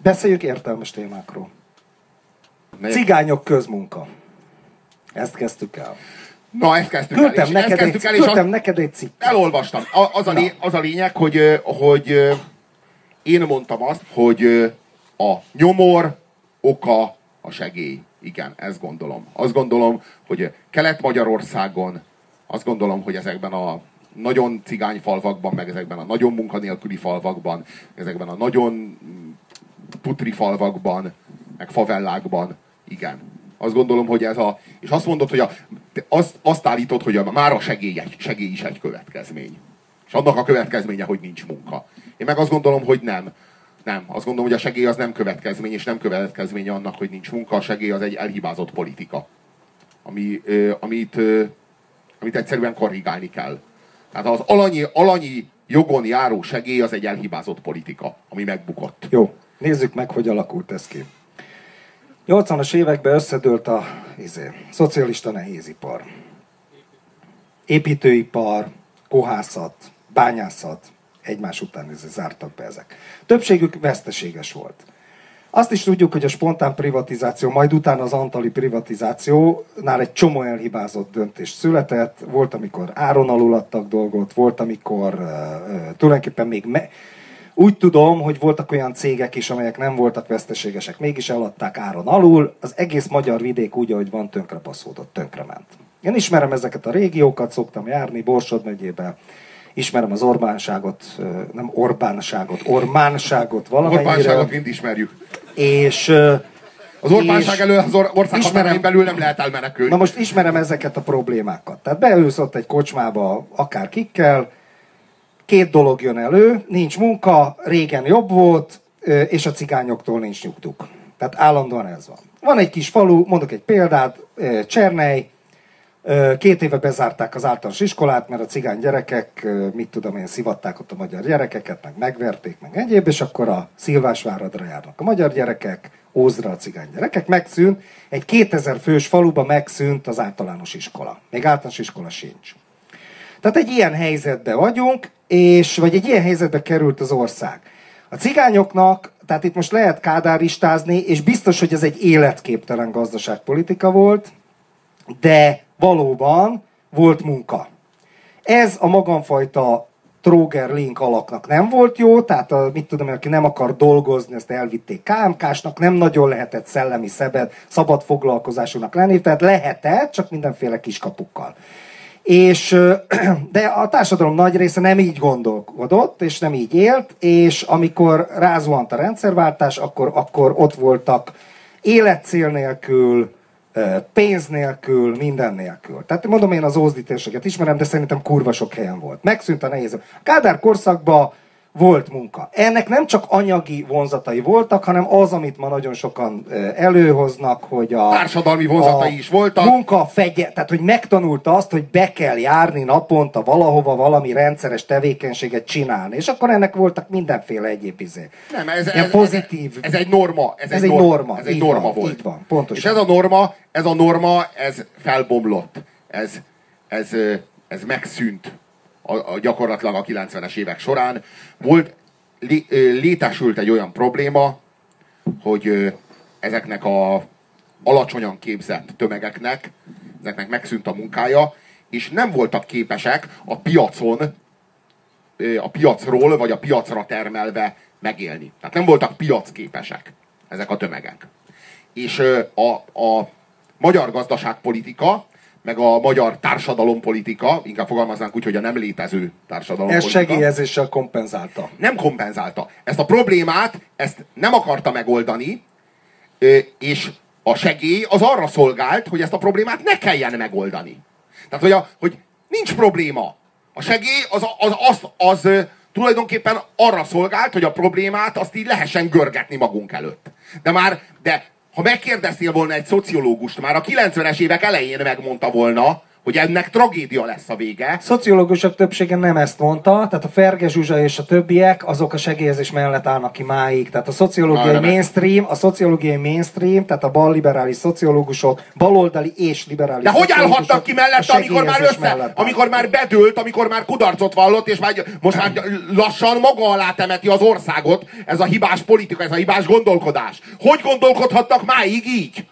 Beszéljük értelmes témákról. Cigányok közmunka. Ezt kezdtük el. Na, ezt kezdtük el. Küldtem neked egy cikket. Elolvastam. Az a lényeg, hogy én mondtam azt, hogy a nyomor oka a segély. Igen, ezt gondolom. Azt gondolom, hogy Kelet-Magyarországon, azt gondolom, hogy ezekben a nagyon cigány falvakban, meg ezekben a nagyon munkanélküli falvakban, ezekben a nagyon putri falvakban, meg favellákban, igen. Azt gondolom, hogy ez a... És azt mondod, hogy azt állítod, hogy már a segély is egy következmény. És annak a következménye, hogy nincs munka. Én meg azt gondolom, hogy nem. Nem. Azt gondolom, hogy a segély az nem következmény, és nem következménye annak, hogy nincs munka. A segély az egy elhibázott politika. Amit egyszerűen korrigálni kell. Tehát az alanyi jogon járó segély az egy elhibázott politika, ami megbukott. Jó, nézzük meg, hogy alakult ez ki. 80-as években összedőlt a szocialista nehézipar. Építőipar, kohászat, bányászat, egymás után zártak be ezek. Többségük veszteséges volt. Azt is tudjuk, hogy a spontán privatizáció, majd utána az antali privatizációnál egy csomó elhibázott döntés született. Volt, amikor áron alul adtak dolgot, volt, amikor tulajdonképpen még... Úgy tudom, hogy voltak olyan cégek is, amelyek nem voltak veszteségesek, mégis eladták áron alul. Az egész magyar vidék úgy, ahogy van, tönkrepaszódott, tönkrement. Én ismerem ezeket a régiókat, szoktam járni Borsod megyébe. Ismerem az Orbánságot, nem Orbánságot, Ormánságot valamennyire. Orbánságot mind ismerjük. És... Az Orbánság elől az ország határain belül nem lehet elmenekülni. Na most ismerem ezeket a problémákat. Tehát beülsz ott egy kocsmába akár kikkel, két dolog jön elő, nincs munka, régen jobb volt, és a cigányoktól nincs nyugtuk. Tehát állandóan ez van. Van egy kis falu, mondok egy példát, Csernely, 2 éve bezárták az általános iskolát, mert a cigány gyerekek, mit tudom én, szivatták ott a magyar gyerekeket, meg megverték, meg egyéb, és akkor a Szilvásváradra járnak a magyar gyerekek, Ózra a cigány gyerekek, megszűnt, egy 2000 fős faluba megszűnt az általános iskola. Még általános iskola sincs. Tehát egy ilyen helyzetben vagyunk, vagy egy ilyen helyzetbe került az ország. A cigányoknak, tehát itt most lehet kádáristázni, és biztos, hogy ez egy életképtelen gazdaságpolitika volt, de valóban volt munka. Ez a magamfajta Tróger-Link alaknak nem volt jó, tehát mit tudom én, aki nem akar dolgozni, ezt elvitték KMK-snak, nem nagyon lehetett szellemi szabad foglalkozásúnak lenni, tehát lehetett, csak mindenféle kiskapukkal. De a társadalom nagy része nem így gondolkodott, és nem így élt, és amikor rázuhant a rendszerváltás, akkor ott voltak életcél nélkül, pénz nélkül, minden nélkül. Tehát mondom, én az ózdi térséget ismerem, de szerintem kurva sok helyen volt. Megszűnt a nehéz. A Kádár korszakban volt munka. Ennek nem csak anyagi vonzatai voltak, hanem az, amit ma nagyon sokan előhoznak, hogy a társadalmi vonzatai is voltak. Tehát, hogy megtanulta azt, hogy be kell járni naponta valahova valami rendszeres tevékenységet csinálni. És akkor ennek voltak mindenféle egyéb Nem, pozitív. Ez egy norma. Ez egy norma volt. Így van, pontosan. És ez a norma, ez felbomlott. Ez megszűnt. Gyakorlatilag a 90-es évek során létesült egy olyan probléma, hogy ezeknek a alacsonyan képzett tömegeknek, ezeknek megszűnt a munkája, és nem voltak képesek a piacról, vagy a piacra termelve megélni. Tehát nem voltak piacképesek ezek a tömegek. És a magyar gazdaságpolitika, meg a magyar társadalompolitika, inkább fogalmaznánk úgy, hogy a nem létező társadalompolitika. Ez segélyezéssel kompenzálta. Nem kompenzálta. Ezt a problémát, ezt nem akarta megoldani, és a segély az arra szolgált, hogy ezt a problémát ne kelljen megoldani. Tehát, hogy nincs probléma. A segély az tulajdonképpen arra szolgált, hogy a problémát azt így lehessen görgetni magunk előtt. De ha megkérdeztél volna egy szociológust, már a 90-es évek elején megmondta volna, hogy ennek tragédia lesz a vége. Szociológusok többsége nem ezt mondta, tehát a Ferge Zsuzsa és a többiek azok a segélyezés mellett állnak ki máig. Tehát a szociológiai mainstream, tehát a balliberális szociológusok, baloldali és liberális. De hogy állhatnak ki mellette, amikor már bedőlt, amikor már kudarcot vallott, és most már lassan maga alá temeti az országot ez a hibás politika, ez a hibás gondolkodás. Hogy gondolkodhatnak máig így?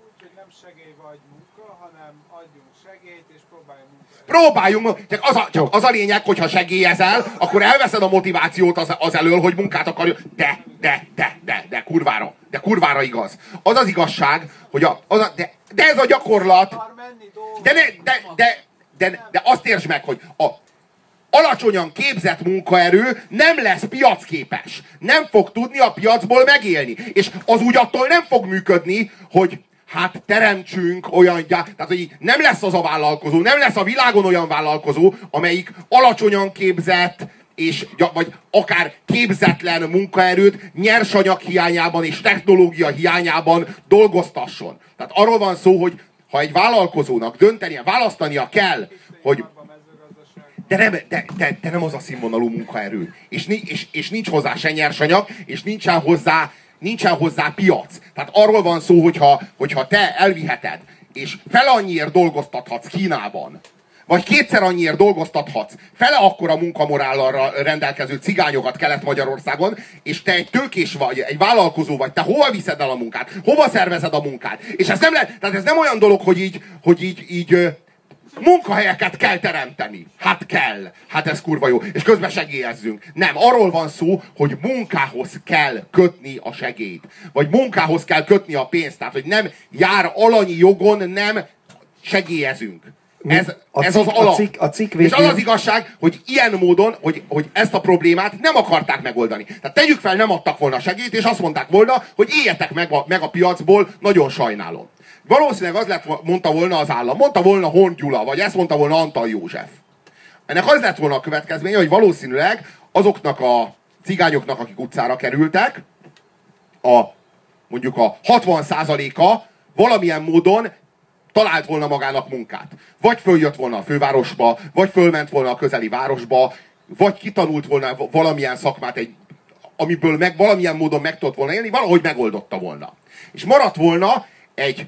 Csak az a lényeg, hogy ha segélyezel, akkor elveszed a motivációt az elől, hogy munkát akarja. De kurvára igaz. Az az igazság, hogy de ez a gyakorlat. De azt értsd meg, hogy a alacsonyan képzett munkaerő nem lesz piacképes. Nem fog tudni a piacból megélni. És az úgy attól nem fog működni, hogy hát teremtsünk olyan, tehát hogy nem lesz az a vállalkozó, nem lesz a világon olyan vállalkozó, amelyik alacsonyan képzett, vagy akár képzetlen munkaerőt nyersanyag hiányában és technológia hiányában dolgoztasson. Tehát arról van szó, hogy ha egy vállalkozónak döntenie, választania kell, hogy de nem az a színvonalú munkaerő. És nincs hozzá se nyersanyag, és nincsen hozzá piac. Tehát arról van szó, hogyha te elviheted, és fele annyiért dolgoztathatsz Kínában, vagy kétszer annyiért dolgoztathatsz fele akkora munkamorállal rendelkező cigányokat Kelet-Magyarországon, és te egy tőkés vagy, egy vállalkozó vagy, te hova viszed el a munkát? Hova szervezed a munkát? És ez nem lehet, tehát ez nem olyan dolog, hogy így munkahelyeket kell teremteni. Hát kell. Hát ez kurva jó. És közben segélyezzünk. Nem, arról van szó, hogy munkához kell kötni a segélyt. Vagy munkához kell kötni a pénzt. Tehát, hogy nem jár alanyi jogon, nem segélyezünk. Ez az alap. És az az igazság, hogy ilyen módon, hogy ezt a problémát nem akarták megoldani. Tehát tegyük fel, nem adtak volna segélyt, és azt mondták volna, hogy éljetek meg a piacból, nagyon sajnálom. Valószínűleg az mondta volna az állam, mondta volna Horn Gyula, vagy ezt mondta volna Antal József. Ennek az lett volna a következménye, hogy valószínűleg azoknak a cigányoknak, akik utcára kerültek, mondjuk a 60%-a valamilyen módon talált volna magának munkát. Vagy följött volna a fővárosba, vagy fölment volna a közeli városba, vagy kitanult volna valamilyen szakmát, amiből valamilyen módon meg tudott volna élni, valahogy megoldotta volna. És maradt volna egy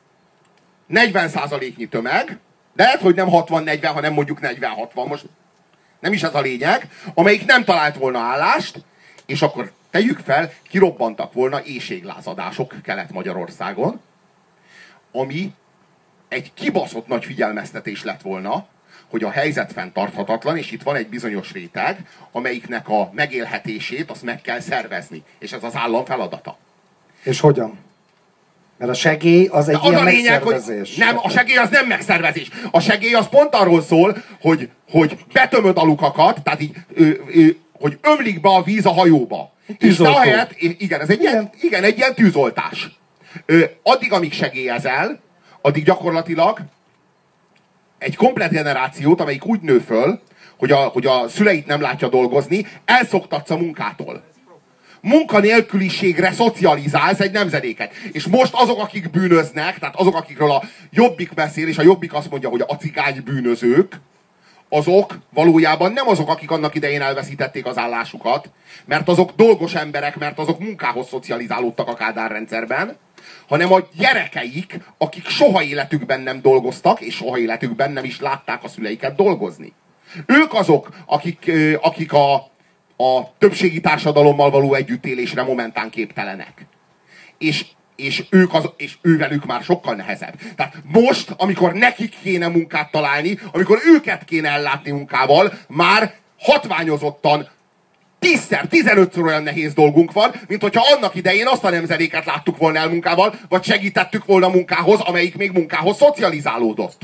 40%-nyi tömeg, de lehet, hogy nem 60-40, hanem mondjuk 40-60, most nem is ez a lényeg, amelyik nem talált volna állást, és akkor tegyük fel, kirobbantak volna éhséglázadások Kelet-Magyarországon, ami egy kibaszott nagy figyelmeztetés lett volna, hogy a helyzet fenntarthatatlan, és itt van egy bizonyos réteg, amelyiknek a megélhetését azt meg kell szervezni. És ez az állam feladata. És hogyan? Mert a segély az egy ilyen megszervezés. Nem, a segély az nem megszervezés. A segély az pont arról szól, hogy betömöd a lukakat, tehát így, hogy ömlik be a víz a hajóba. Tűzoltó. És ahelyett, igen, ez egy ilyen tűzoltás. Addig, amíg segélyezel, addig gyakorlatilag egy komplett generációt, amelyik úgy nő föl, hogy a szüleit nem látja dolgozni, elszoktatsz a munkától. Munkanélküliségre szocializálsz egy nemzedéket. És most azok, akik bűnöznek, tehát azok, akikről a Jobbik beszél, és a Jobbik azt mondja, hogy a cigány bűnözők, azok valójában nem azok, akik annak idején elveszítették az állásukat, mert azok dolgos emberek, mert azok munkához szocializálódtak a Kádár rendszerben, hanem a gyerekeik, akik soha életükben nem dolgoztak, és soha életükben nem is látták a szüleiket dolgozni. Ők azok, akik a többségi társadalommal való együttélésre momentán képtelenek. És ővelük már sokkal nehezebb. Tehát most, amikor nekik kéne munkát találni, amikor őket kéne ellátni munkával, már hatványozottan 10-szer, 15-ször olyan nehéz dolgunk van, mint hogyha annak idején azt a nemzedéket láttuk volna el munkával, vagy segítettük volna munkához, amelyik még munkához szocializálódott.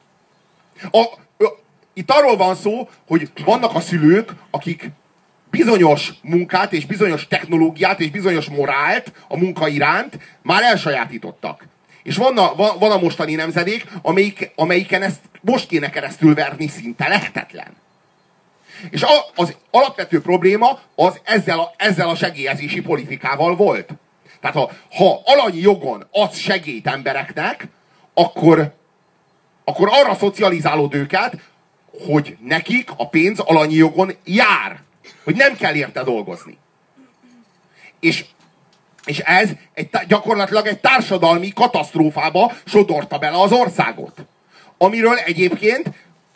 Itt arról van szó, hogy vannak a szülők, akik bizonyos munkát, és bizonyos technológiát, és bizonyos morált a munka iránt már elsajátítottak. És van a mostani nemzedék, amelyiken ezt most kéne keresztül verni, szinte lehetetlen. És az alapvető probléma az ezzel a segélyezési politikával volt. Tehát ha alanyi jogon adsz segélyt embereknek, akkor akkor arra szocializálod őket, hogy nekik a pénz alanyi jogon jár. Hogy nem kell érte dolgozni. És ez gyakorlatilag egy társadalmi katasztrófába sodorta bele az országot. Amiről egyébként,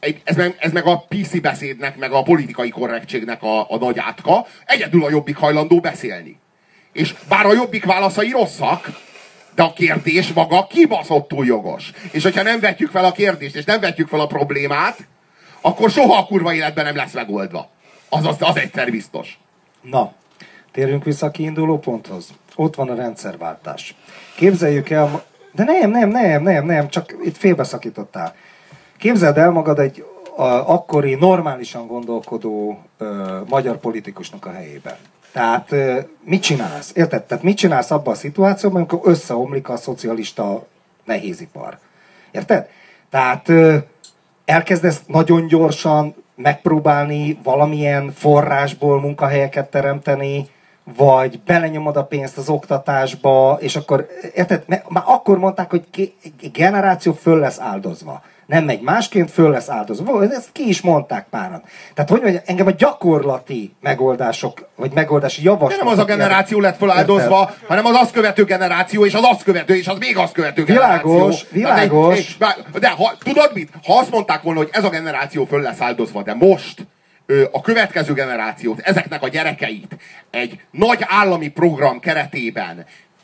ez meg a PC beszédnek, meg a politikai korrektségnek a nagy átka, egyedül a Jobbik hajlandó beszélni. És bár a Jobbik válaszai rosszak, de a kérdés maga kibaszottul jogos. És hogyha nem vetjük fel a kérdést, és nem vetjük fel a problémát, akkor soha a kurva életben nem lesz megoldva. Az egyszer biztos. Na, térjünk vissza a kiinduló ponthoz. Ott van a rendszerváltás. Képzeljük el... De nem, csak itt félbeszakítottál. Képzeld el magad egy akkori normálisan gondolkodó magyar politikusnak a helyében. Tehát mit csinálsz? Érted? Tehát mit csinálsz abban a szituációban, amikor összeomlik a szocialista nehézipar? Érted? Tehát elkezdesz nagyon gyorsan megpróbálni valamilyen forrásból munkahelyeket teremteni, vagy belenyomod a pénzt az oktatásba, és akkor, érted? Már akkor mondták, hogy egy generáció föl lesz áldozva. Nem megy másként, föl lesz áldozva. Ezt ki is mondták páran. Tehát, hogy mondjam, engem a gyakorlati megoldások, vagy megoldási javaslatok... Nem az a generáció lett föláldozva, hanem az azt követő generáció, és az azt követő, és az még azt követő generáció. Világos. De tudod mit? Ha azt mondták volna, hogy ez a generáció föl lesz áldozva, de most a következő generációt, ezeknek a gyerekeit egy nagy állami program keretében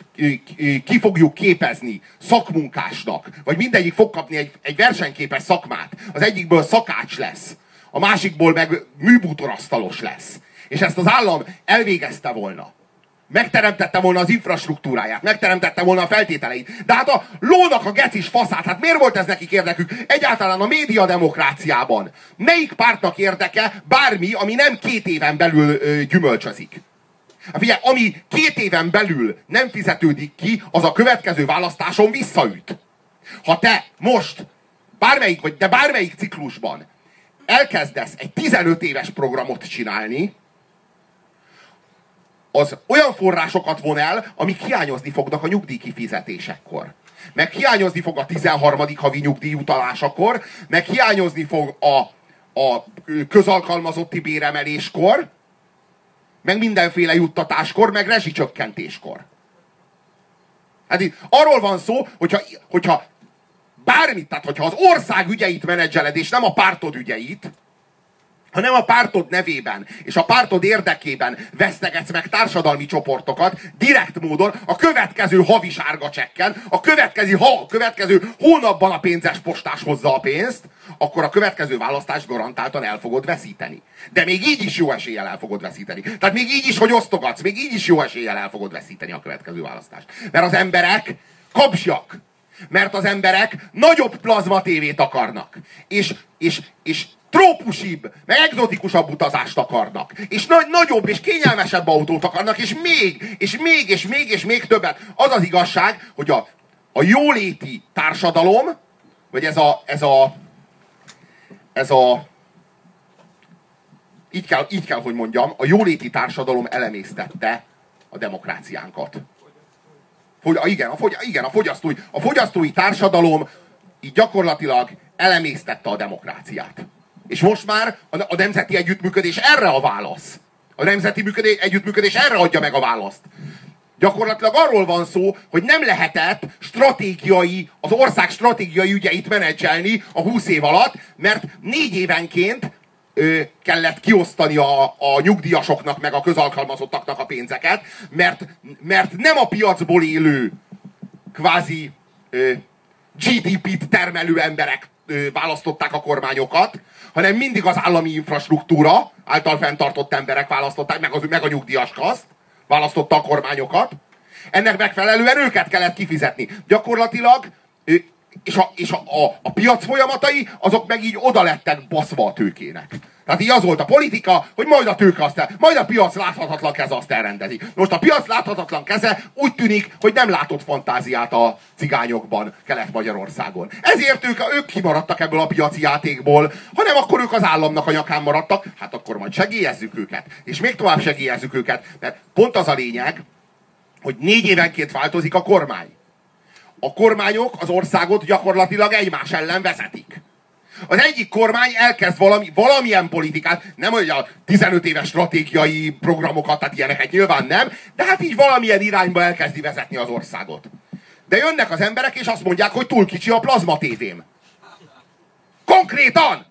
ki fogjuk képezni szakmunkásnak, vagy mindegyik fog kapni egy versenyképes szakmát. Az egyikből szakács lesz, a másikból meg műbútorasztalos lesz. És ezt az állam elvégezte volna. Megteremtette volna az infrastruktúráját, megteremtette volna a feltételeit. De hát a lónak a gecis faszát, hát miért volt ez nekik érdekük? Egyáltalán a médiademokráciában melyik pártnak érdeke bármi, ami nem 2 éven belül gyümölcsözik? Hát figyelj, ami 2 éven belül nem fizetődik ki, az a következő választáson visszaüt. Ha te most bármelyik ciklusban elkezdesz egy 15 éves programot csinálni, az olyan forrásokat von el, amik hiányozni fognak a nyugdíjkifizetésekkor. Meg hiányozni fog a 13. havi nyugdíjutalásakor, meg hiányozni fog a közalkalmazotti béremeléskor, meg mindenféle juttatáskor, meg rezsicsökkentéskor. Hát itt arról van szó, hogyha bármit, tehát hogyha az ország ügyeit menedzseled, és nem a pártod ügyeit, hanem a pártod nevében és a pártod érdekében vesztegetsz meg társadalmi csoportokat direkt módon a következő havi sárga csekken, a következő hónapban a pénzes postás hozza a pénzt, akkor a következő választást garantáltan el fogod veszíteni. De még így is jó eséllyel el fogod veszíteni. Tehát még így is, hogy osztogatsz, még így is jó eséllyel el fogod veszíteni a következő választást. Mert az emberek kapzsiak. Mert az emberek nagyobb plazma tévét akarnak. És trópusibb, meg egzotikusabb utazást akarnak. És nagyobb és kényelmesebb autót akarnak, és még többet. Az az igazság, hogy a jóléti társadalom, vagy így kell, hogy mondjam, a jóléti társadalom elemésztette a demokráciánkat. A fogyasztói társadalom így gyakorlatilag elemésztette a demokráciát. És most már a nemzeti együttműködés erre a válasz. A nemzeti együttműködés erre adja meg a választ. Gyakorlatilag arról van szó, hogy nem lehetett az ország stratégiai ügyeit menedzselni a 20 év alatt, mert 4 évenként kellett kiosztani a nyugdíjasoknak, meg a közalkalmazottaknak a pénzeket, mert nem a piacból élő kvázi GDP-t termelő emberek választották a kormányokat, hanem mindig az állami infrastruktúra által fenntartott emberek választották, meg a nyugdíjas kaszt választotta a kormányokat. Ennek megfelelően őket kellett kifizetni. Gyakorlatilag, és a piac folyamatai, azok meg így oda lettek baszva a tőkének. Tehát így az volt a politika, hogy majd a tőke majd a piac láthatatlan keze azt elrendezi. Most a piac láthatatlan keze úgy tűnik, hogy nem látott fantáziát a cigányokban Kelet-Magyarországon. Ezért ők kimaradtak ebből a piaci játékból, hanem akkor ők az államnak a nyakán maradtak, hát akkor majd segélyezzük őket. És még tovább segélyezzük őket, mert pont az a lényeg, hogy 4 évenként változik a kormány. a kormányok az országot gyakorlatilag egymás ellen vezetik. Az egyik kormány elkezd valamilyen politikát, nem hogy a 15 éves stratégiai programokat, tehát ilyeneket nyilván nem, de hát így valamilyen irányba elkezdi vezetni az országot. De jönnek az emberek, és azt mondják, hogy túl kicsi a plazma tévém. Konkrétan!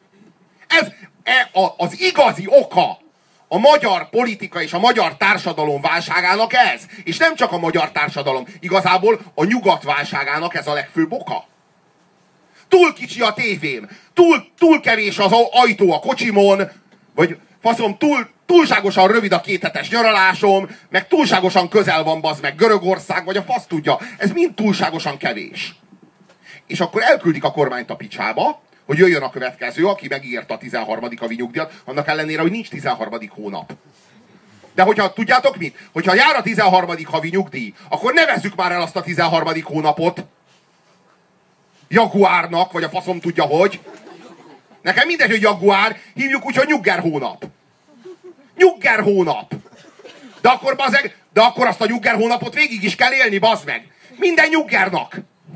Az igazi oka a magyar politika és a magyar társadalom válságának ez. És nem csak a magyar társadalom, igazából a nyugat válságának ez a legfőbb oka. Túl kicsi a tévém, túl kevés az ajtó a kocsimon, vagy faszom, túlságosan rövid a 2 hetes nyaralásom, meg túlságosan közel van bazd meg Görögország, vagy a fasz tudja. Ez mind túlságosan kevés. És akkor elküldik a kormányt a picsába, hogy jöjjön a következő, aki megígérte a 13. havi nyugdíjat, annak ellenére, hogy nincs 13. hónap. De hogyha tudjátok mit? Hogyha jár a 13. havi nyugdíj, akkor nevezzük már el azt a 13. hónapot Jaguárnak, vagy a faszom tudja hogy. Nekem mindegy, hogy Jaguár, hívjuk úgy, hogy Nyugger hónap. Nyugger hónap. De akkor azt a Nyugger hónapot végig is kell élni, bazd meg. Minden Nyuggernak.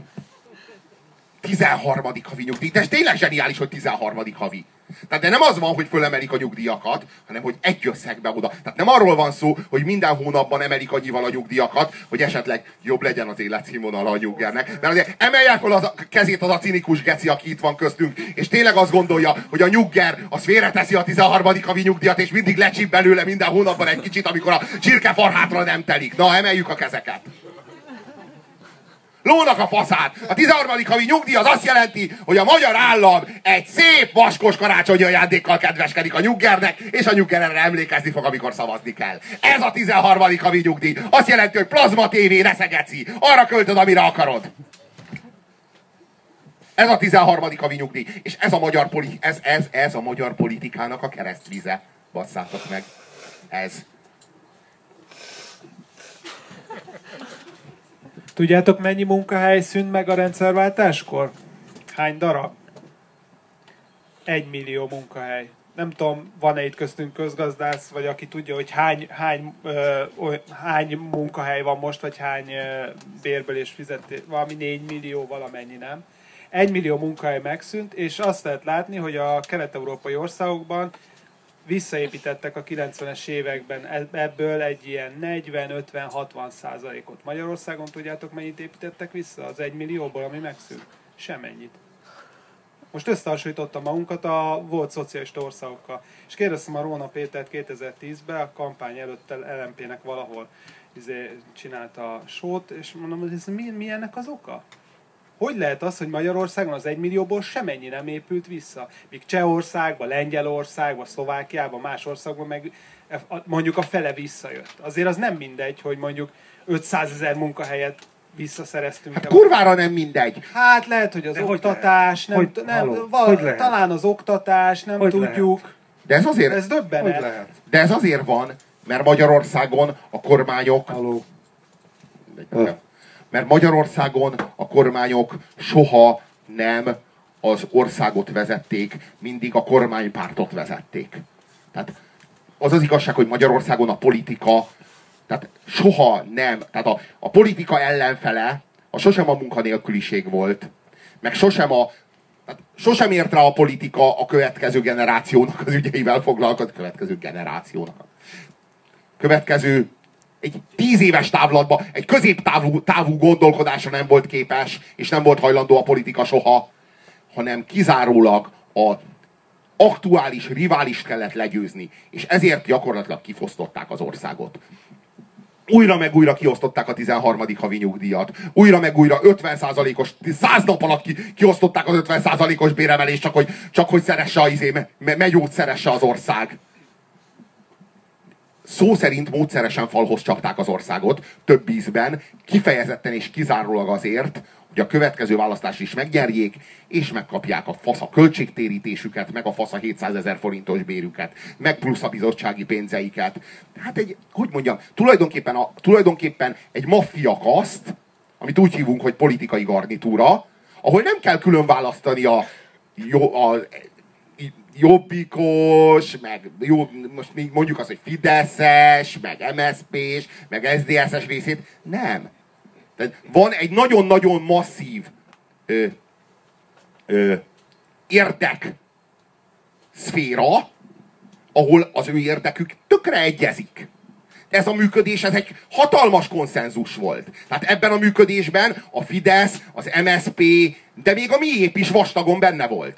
13. havi nyugdíj. De ez tényleg zseniális, hogy 13. havi. Tehát de nem az van, hogy fölemelik a nyugdíjakat, hanem hogy egy összegbe oda. Tehát nem arról van szó, hogy minden hónapban emelik annyival a nyugdíjakat, hogy esetleg jobb legyen az életszínvonala a nyuggernek. Mert azért emelje fel a kezét az a cinikus geci, aki itt van köztünk, és tényleg azt gondolja, hogy a nyugger az félreteszi a 13. havi nyugdíjat, és mindig lecsíp belőle minden hónapban egy kicsit, amikor a csirkefarhátra nem telik. Na, emeljük a kezeket. Lónak a faszát! A 13. havi nyugdíj az azt jelenti, hogy a magyar állam egy szép vaskos karácsonyi ajándékkal kedveskedik a nyuggernek, és a nyugger erre emlékezni fog, amikor szavazni kell. Ez a 13. havi nyugdíj. Azt jelenti, hogy plazma tévé, reszegeci. Arra költöd, amire akarod. Ez a 13. havi nyugdíj. És ez a magyar politikának a keresztvize. Basszátok meg. Ez. Tudjátok, mennyi munkahely szűnt meg a rendszerváltáskor? Hány darab? 1 millió munkahely. Nem tudom, van-e itt köztünk közgazdász, vagy aki tudja, hogy hány munkahely van most, vagy hány bérből és fizetés, valami 4 millió, valamennyi, nem? 1 millió munkahely megszűnt, és azt lehet látni, hogy a kelet-európai országokban visszaépítettek a 90-es években ebből egy ilyen 40-50-60%-ot. Magyarországon tudjátok, mennyit építettek vissza az 1 millióból, ami megszűnt? Semennyit. Most összehasonlítottam magunkat a volt szocialista országokkal. És kérdeztem a Róna Pétert 2010-ben, a kampány előtt LMP-nek valahol csinálta a sót, és mondom, hogy ez mi ennek az oka? Hogy lehet az, hogy Magyarországon az 1 millióból semennyi nem épült vissza? Míg Csehországban, Lengyelországban, Szlovákiában, más országban meg mondjuk a fele visszajött. Azért az nem mindegy, hogy mondjuk 500 000 munkahelyet visszaszereztünk. Hát kurvára nem mindegy. Hát lehet, hogy az oktatás, talán az oktatás, nem hogy tudjuk. Lehet? De ez azért... Ez döbbenet. De ez azért van, mert Magyarországon a kormányok... Mert Magyarországon a kormányok soha nem az országot vezették, mindig a kormánypártot vezették. Tehát az az igazság, hogy Magyarországon a politika, tehát soha nem, tehát a politika ellenfele, sosem a munkanélküliség volt, meg sosem ért rá a politika a következő generációnak az ügyeivel foglalkozott, következő egy 10 éves távlatban, egy középtávú gondolkodásra nem volt képes, és nem volt hajlandó a politika soha, hanem kizárólag a aktuális riválist kellett legyőzni, és ezért gyakorlatilag kifosztották az országot. Újra meg újra kiosztották a 13. havi nyugdíjat. Újra meg újra 50%-os, 100 nap alatt kiosztották az 50%-os béremelést, csak hogy szeresse megyót szeresse az ország. Szó szerint módszeresen falhoz csapták az országot, több ízben, kifejezetten és kizárólag azért, hogy a következő választást is megnyerjék, és megkapják a fasz a költségtérítésüket, meg a fasz a 700 000 forintos bérüket, meg plusz a bizottsági pénzeiket. Hát tulajdonképpen egy maffia kaszt, amit úgy hívunk, hogy politikai garnitúra, ahol nem kell külön választani a jobbikos, meg most mondjuk azt, hogy fideszes, meg MSZP-s, meg SZDSZ-es részét. Nem. Tehát van egy nagyon-nagyon masszív érdek szféra, ahol az ő érdekük tökre egyezik. Ez a működés, ez egy hatalmas konszenzus volt. Tehát ebben a működésben a Fidesz, az MSZP, de még a miép is vastagon benne volt.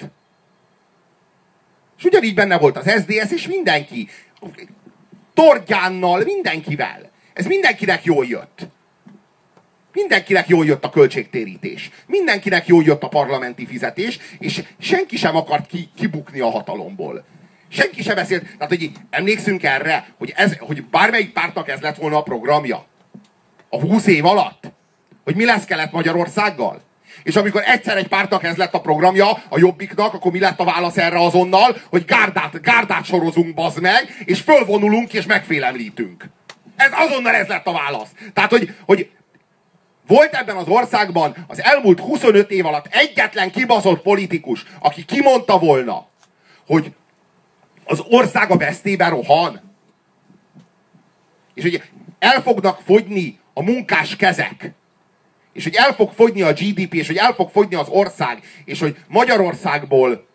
És ugyanígy benne volt az SZDSZ, és mindenki. Tordjánnal, mindenkivel. Ez mindenkinek jól jött. Mindenkinek jól jött a költségtérítés. Mindenkinek jól jött a parlamenti fizetés, és senki sem akart kibukni a hatalomból. Senki sem beszélt. Tehát, hogy emlékszünk erre, hogy bármelyik pártnak ez lett volna a programja? A 20 év alatt? Hogy mi lesz Kelet-Magyarországgal? És amikor egyszer egy pártnak ez lett a programja, a Jobbiknak, akkor mi lett a válasz erre azonnal? Hogy gárdát sorozunk, bazd meg, és fölvonulunk, és megfélemlítünk. Azonnal ez lett a válasz. Tehát, hogy volt ebben az országban az elmúlt 25 év alatt egyetlen kibaszott politikus, aki kimondta volna, hogy az ország a vesztébe rohan. És hogy el fognak fogyni a munkás kezek. És hogy el fog fogyni a GDP, és hogy el fog fogyni az ország, és hogy Magyarországból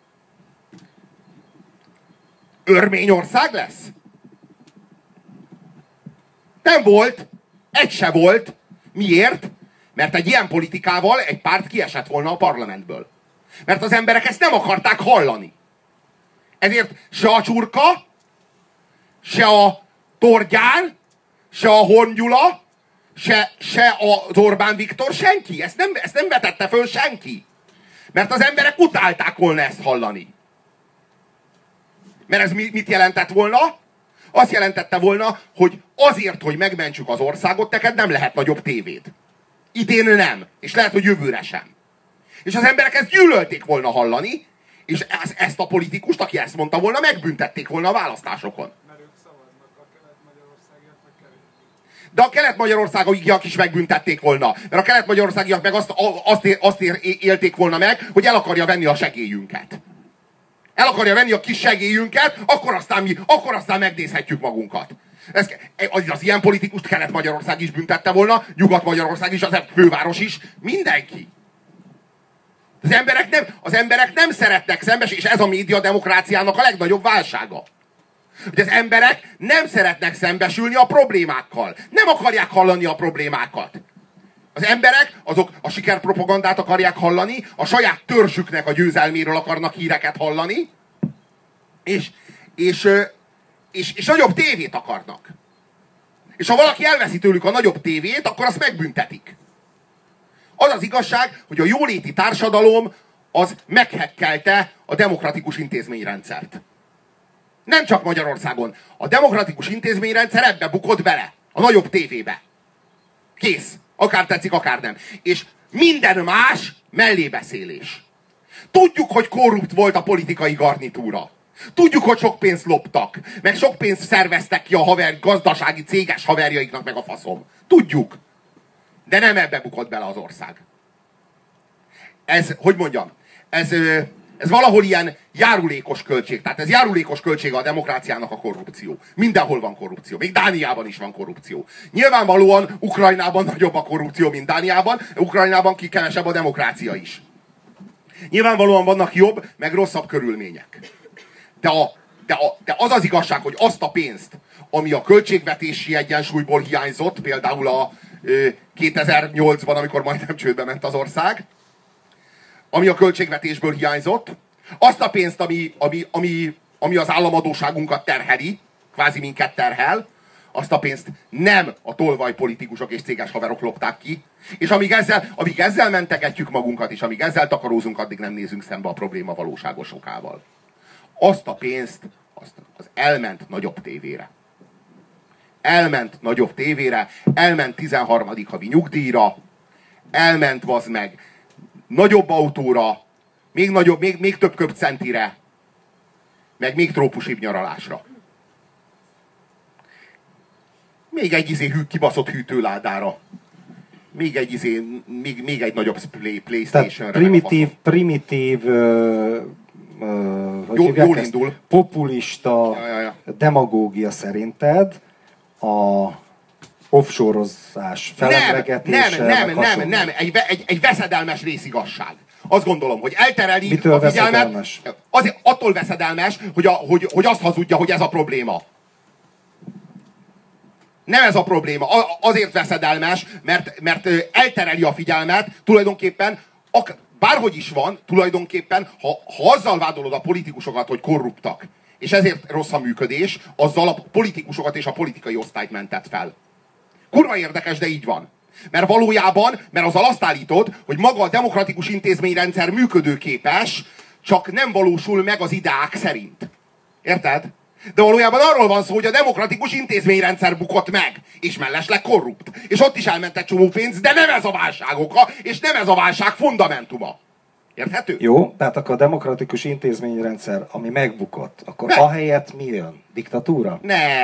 Örményország lesz? Nem volt. Egy se volt. Miért? Mert egy ilyen politikával egy párt kiesett volna a parlamentből. Mert az emberek ezt nem akarták hallani. Ezért se a Csurka, se a Tordján, se a Horn Gyula, se az Orbán Viktor, senki. Ezt nem vetette föl senki. Mert az emberek utálták volna ezt hallani. Mert ez mit jelentett volna? Azt jelentette volna, hogy azért, hogy megmentsük az országot, neked nem lehet nagyobb tévéd. Idén nem. És lehet, hogy jövőre sem. És az emberek ezt gyűlölték volna hallani, és ezt a politikust, aki ezt mondta volna, megbüntették volna a választásokon. Mert ők szavaznak a kelet-magyarországiak, meg kevésbé. De a kelet-magyarországiak is megbüntették volna. Mert a kelet-magyarországiak meg azt élték volna meg, hogy el akarja venni a segélyünket. El akarja venni a kis segélyünket, akkor aztán megnézhetjük magunkat. Az ilyen politikust Kelet-Magyarország is büntette volna, Nyugat-Magyarország is, az főváros is, mindenki. Az emberek nem szeretnek szembesülni, és ez a médiademokráciának a legnagyobb válsága. Hogy az emberek nem szeretnek szembesülni a problémákkal. Nem akarják hallani a problémákat. Az emberek azok a sikerpropagandát akarják hallani, a saját törzsüknek a győzelméről akarnak híreket hallani, és nagyobb tévét akarnak. És ha valaki elveszi tőlük a nagyobb tévét, akkor azt megbüntetik. Az az igazság, hogy a jóléti társadalom az meghekkelte a demokratikus intézményrendszert. Nem csak Magyarországon. A demokratikus intézményrendszer ebbe bukott bele. A nagyobb tévébe. Kész. Akár tetszik, akár nem. És minden más mellébeszélés. Tudjuk, hogy korrupt volt a politikai garnitúra. Tudjuk, hogy sok pénzt loptak. Meg sok pénzt szerveztek ki a gazdasági céges haverjaiknak, meg a faszom. Tudjuk. De nem ebbe bukott bele az ország. Ez, hogy mondjam, ez valahol ilyen járulékos költség. Tehát ez járulékos költsége a demokráciának a korrupció. Mindenhol van korrupció. Még Dániában is van korrupció. Nyilvánvalóan Ukrajnában nagyobb a korrupció, mint Dániában. Ukrajnában kevesebb a demokrácia is. Nyilvánvalóan vannak jobb, meg rosszabb körülmények. De az az igazság, hogy azt a pénzt, ami a költségvetési egyensúlyból hiányzott, például a 2008-ban, amikor majdnem csődbe ment az ország, ami a költségvetésből hiányzott, azt a pénzt, ami az államadósságunkat terheli, kvázi minket terhel, azt a pénzt nem a tolvaj politikusok és céges haverok lopták ki, és amíg ezzel mentegetjük magunkat, és amíg ezzel takarózunk, addig nem nézünk szembe a probléma valóságos okával. Azt a pénzt, az elment nagyobb tévére. Elment nagyobb tévére, elment 13. havi nyugdíjra, elment vazd meg nagyobb autóra, még több köbcentire, meg még trópusibb nyaralásra. Még egy kibaszott hűtőládára. Még egy nagyobb PlayStation-re. Primitív jól indul. Populista demagógia szerinted offshore-ozás, felemlegetése, nem. Egy veszedelmes részigazság. Azt gondolom, hogy eltereli mitől a figyelmet. veszedelmes? Attól veszedelmes, hogy azt hazudja, hogy ez a probléma. Nem ez a probléma. Azért veszedelmes, mert eltereli a figyelmet, tulajdonképpen, bárhogy is van, tulajdonképpen, ha azzal vádolod a politikusokat, hogy korruptak, és ezért rossz a működés, azzal a politikusokat és a politikai osztályt mentett fel. Kurva érdekes, de így van. Mert valójában, azzal azt állítod, hogy maga a demokratikus intézményrendszer működőképes, csak nem valósul meg az ideák szerint. Érted? De valójában arról van szó, hogy a demokratikus intézményrendszer bukott meg, és mellesleg korrupt. És ott is elment egy csomó pénz, de nem ez a válság oka, és nem ez a válság fundamentuma. Érthető? Jó, tehát akkor a demokratikus intézményrendszer, ami megbukott, akkor ahelyett mi jön? Diktatúra?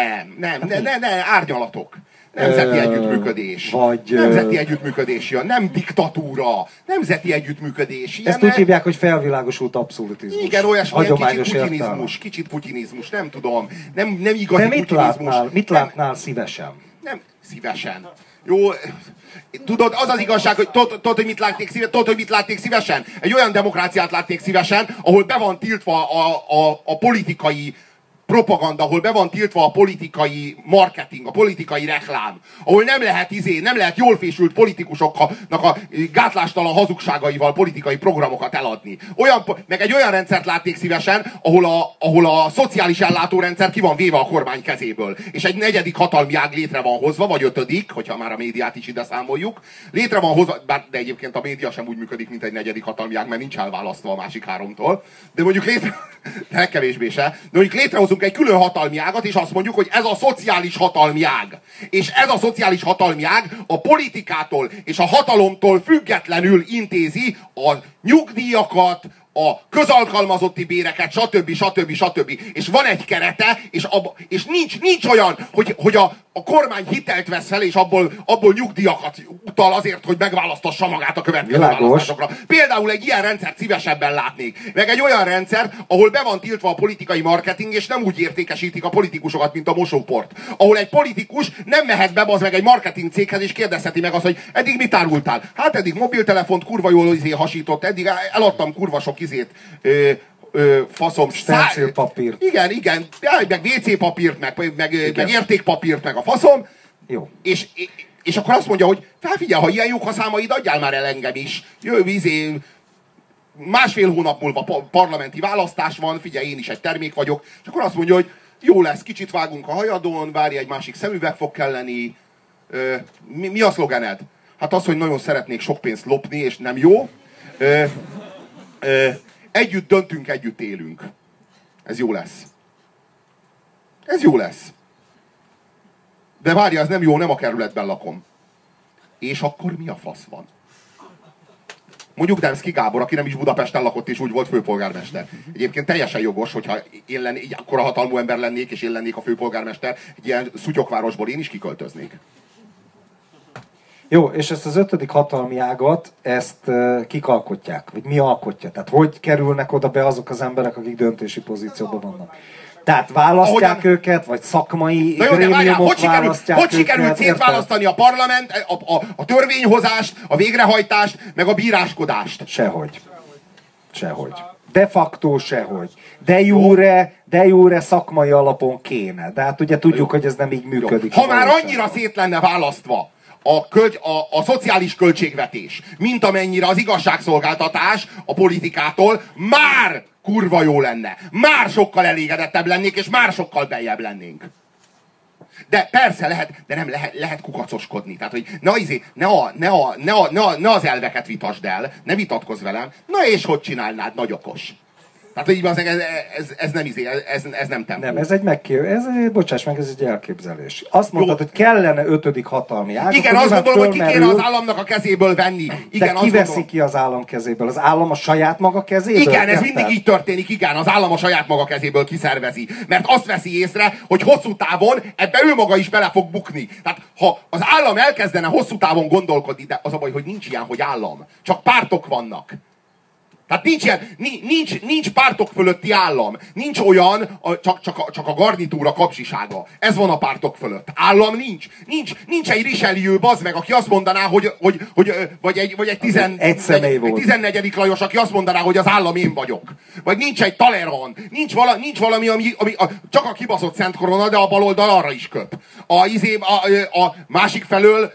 Nem, árnyalatok. Nemzeti együttműködés. Nemzeti együttműködés jön, nem diktatúra. Nemzeti együttműködés. Ezt úgy hívják, hogy felvilágosult abszolutizmus. Igen, olyasmilyen kicsit putinizmus, nem tudom. Nem igazi de putinizmus. Mit látnál szívesen? Nem szívesen. Jó, tudod, az az igazság, hogy tudod, hogy mit látnék szívesen? Egy olyan demokráciát látnék szívesen, ahol be van tiltva a politikai propaganda, ahol be van tiltva a politikai marketing, a politikai reklám, ahol nem lehet jól fésült politikusoknak a gátlástalan hazugságaival politikai programokat eladni. Meg egy olyan rendszert látnék szívesen, ahol a szociális ellátórendszer ki van véve a kormány kezéből, és egy negyedik hatalmi ág létre van hozva, vagy ötödik, hogyha már a médiát is ide számoljuk, létre van hozva, de egyébként a média sem úgy működik, mint egy negyedik hatalmi ág, mert nincs elválasztva a másik háromtól, de mondjuk legkevésbé se, de mondjuk létrehozunk egy külön hatalmi ágat, és azt mondjuk, hogy ez a szociális hatalmi ág. És ez a szociális hatalmi ág a politikától és a hatalomtól függetlenül intézi a nyugdíjakat, a közalkalmazotti béreket, stb. És van egy kerete, és nincs olyan, hogy a kormány hitelt vesz fel, és abból nyugdíjakat utal azért, hogy megválasztassa magát a következő választásokra. Például egy ilyen rendszert szívesebben látnék. Meg egy olyan rendszer, ahol be van tiltva a politikai marketing, és nem úgy értékesítik a politikusokat, mint a mosóport. Ahol egy politikus nem mehet be az meg egy marketing céghez, és kérdezheti meg azt, hogy eddig mit árultál? Hát eddig mobiltelefont kurva jól hasított, eddig eladtam kurva sok faszom. Stencilpapírt. Igen, meg WC papírt, meg értékpapírt, meg a faszom. Jó. És akkor azt mondja, hogy figyelj, ha ilyen jók a számaid, adjál már el engem is. Másfél hónap múlva parlamenti választás van, figyelj, én is egy termék vagyok. És akkor azt mondja, hogy jó lesz, kicsit vágunk a hajadon, várj, egy másik szemüveg fog kelleni. Mi a szlogened? Hát az, hogy nagyon szeretnék sok pénzt lopni, és nem jó. Együtt döntünk, együtt élünk. Ez jó lesz. Ez jó lesz. De várja, ez nem jó, nem a kerületben lakom. És akkor mi a fasz van? Mondjuk Demszky Gábor, aki nem is Budapesten lakott, és úgy volt főpolgármester. Egyébként teljesen jogos, hogyha én lennék, akkora hatalmú ember lennék, és én lennék a főpolgármester, egy ilyen szutyokvárosból én is kiköltöznék. Jó, és ezt az ötödik hatalmi ágat, ezt kik alkotják? Vagy mi alkotja? Tehát hogy kerülnek oda be azok az emberek, akik döntési pozícióban vannak? Tehát választják őket, vagy szakmai grémiumok választják hogy sikerült szétválasztani a parlament, a törvényhozást, a végrehajtást, meg a bíráskodást? Sehogy. De facto sehogy. De jure szakmai alapon kéne. De hát ugye tudjuk, hogy ez nem így működik. Ha már annyira szét lenne választva a szociális költségvetés, mint amennyire az igazságszolgáltatás a politikától, már kurva jó lenne. Már sokkal elégedettebb lennék, és már sokkal beljebb lennénk. De persze lehet, de nem lehet kukacoskodni. Tehát, hogy ne az elveket vitasd el, ne vitatkozz velem. Na és hogy csinálnád, nagy okos? Tehát, hogy ez nem tempó. Nem, bocsáss meg, ez egy elképzelés. Azt mondtad, hogy kellene ötödik hatalmi ág. Igen, azt gondolom, hogy ki kéne az államnak a kezéből venni. Igen, de ki veszi ki az állam kezéből? Az állam a saját maga kezéből? Igen, ez mindig így történik, igen, az állam a saját maga kezéből kiszervezi. Mert azt veszi észre, hogy hosszú távon ebbe ő maga is bele fog bukni. Tehát, ha az állam elkezdene hosszú távon gondolkodni, de az a baj, hogy nincs ilyen, hogy állam. Csak pártok vannak. Tehát nincs pártok fölötti állam. Nincs olyan, csak a garnitúra kapzsisága. Ez van a pártok fölött. Állam nincs egy Richelieu, bazd meg, aki azt mondaná, hogy vagy egy 14. Lajos, aki azt mondaná, hogy az állam én vagyok. Vagy nincs egy Talleyrand. Nincs valami, ami csak a kibaszott Szent Korona, de a baloldal arra is köp. A másik felől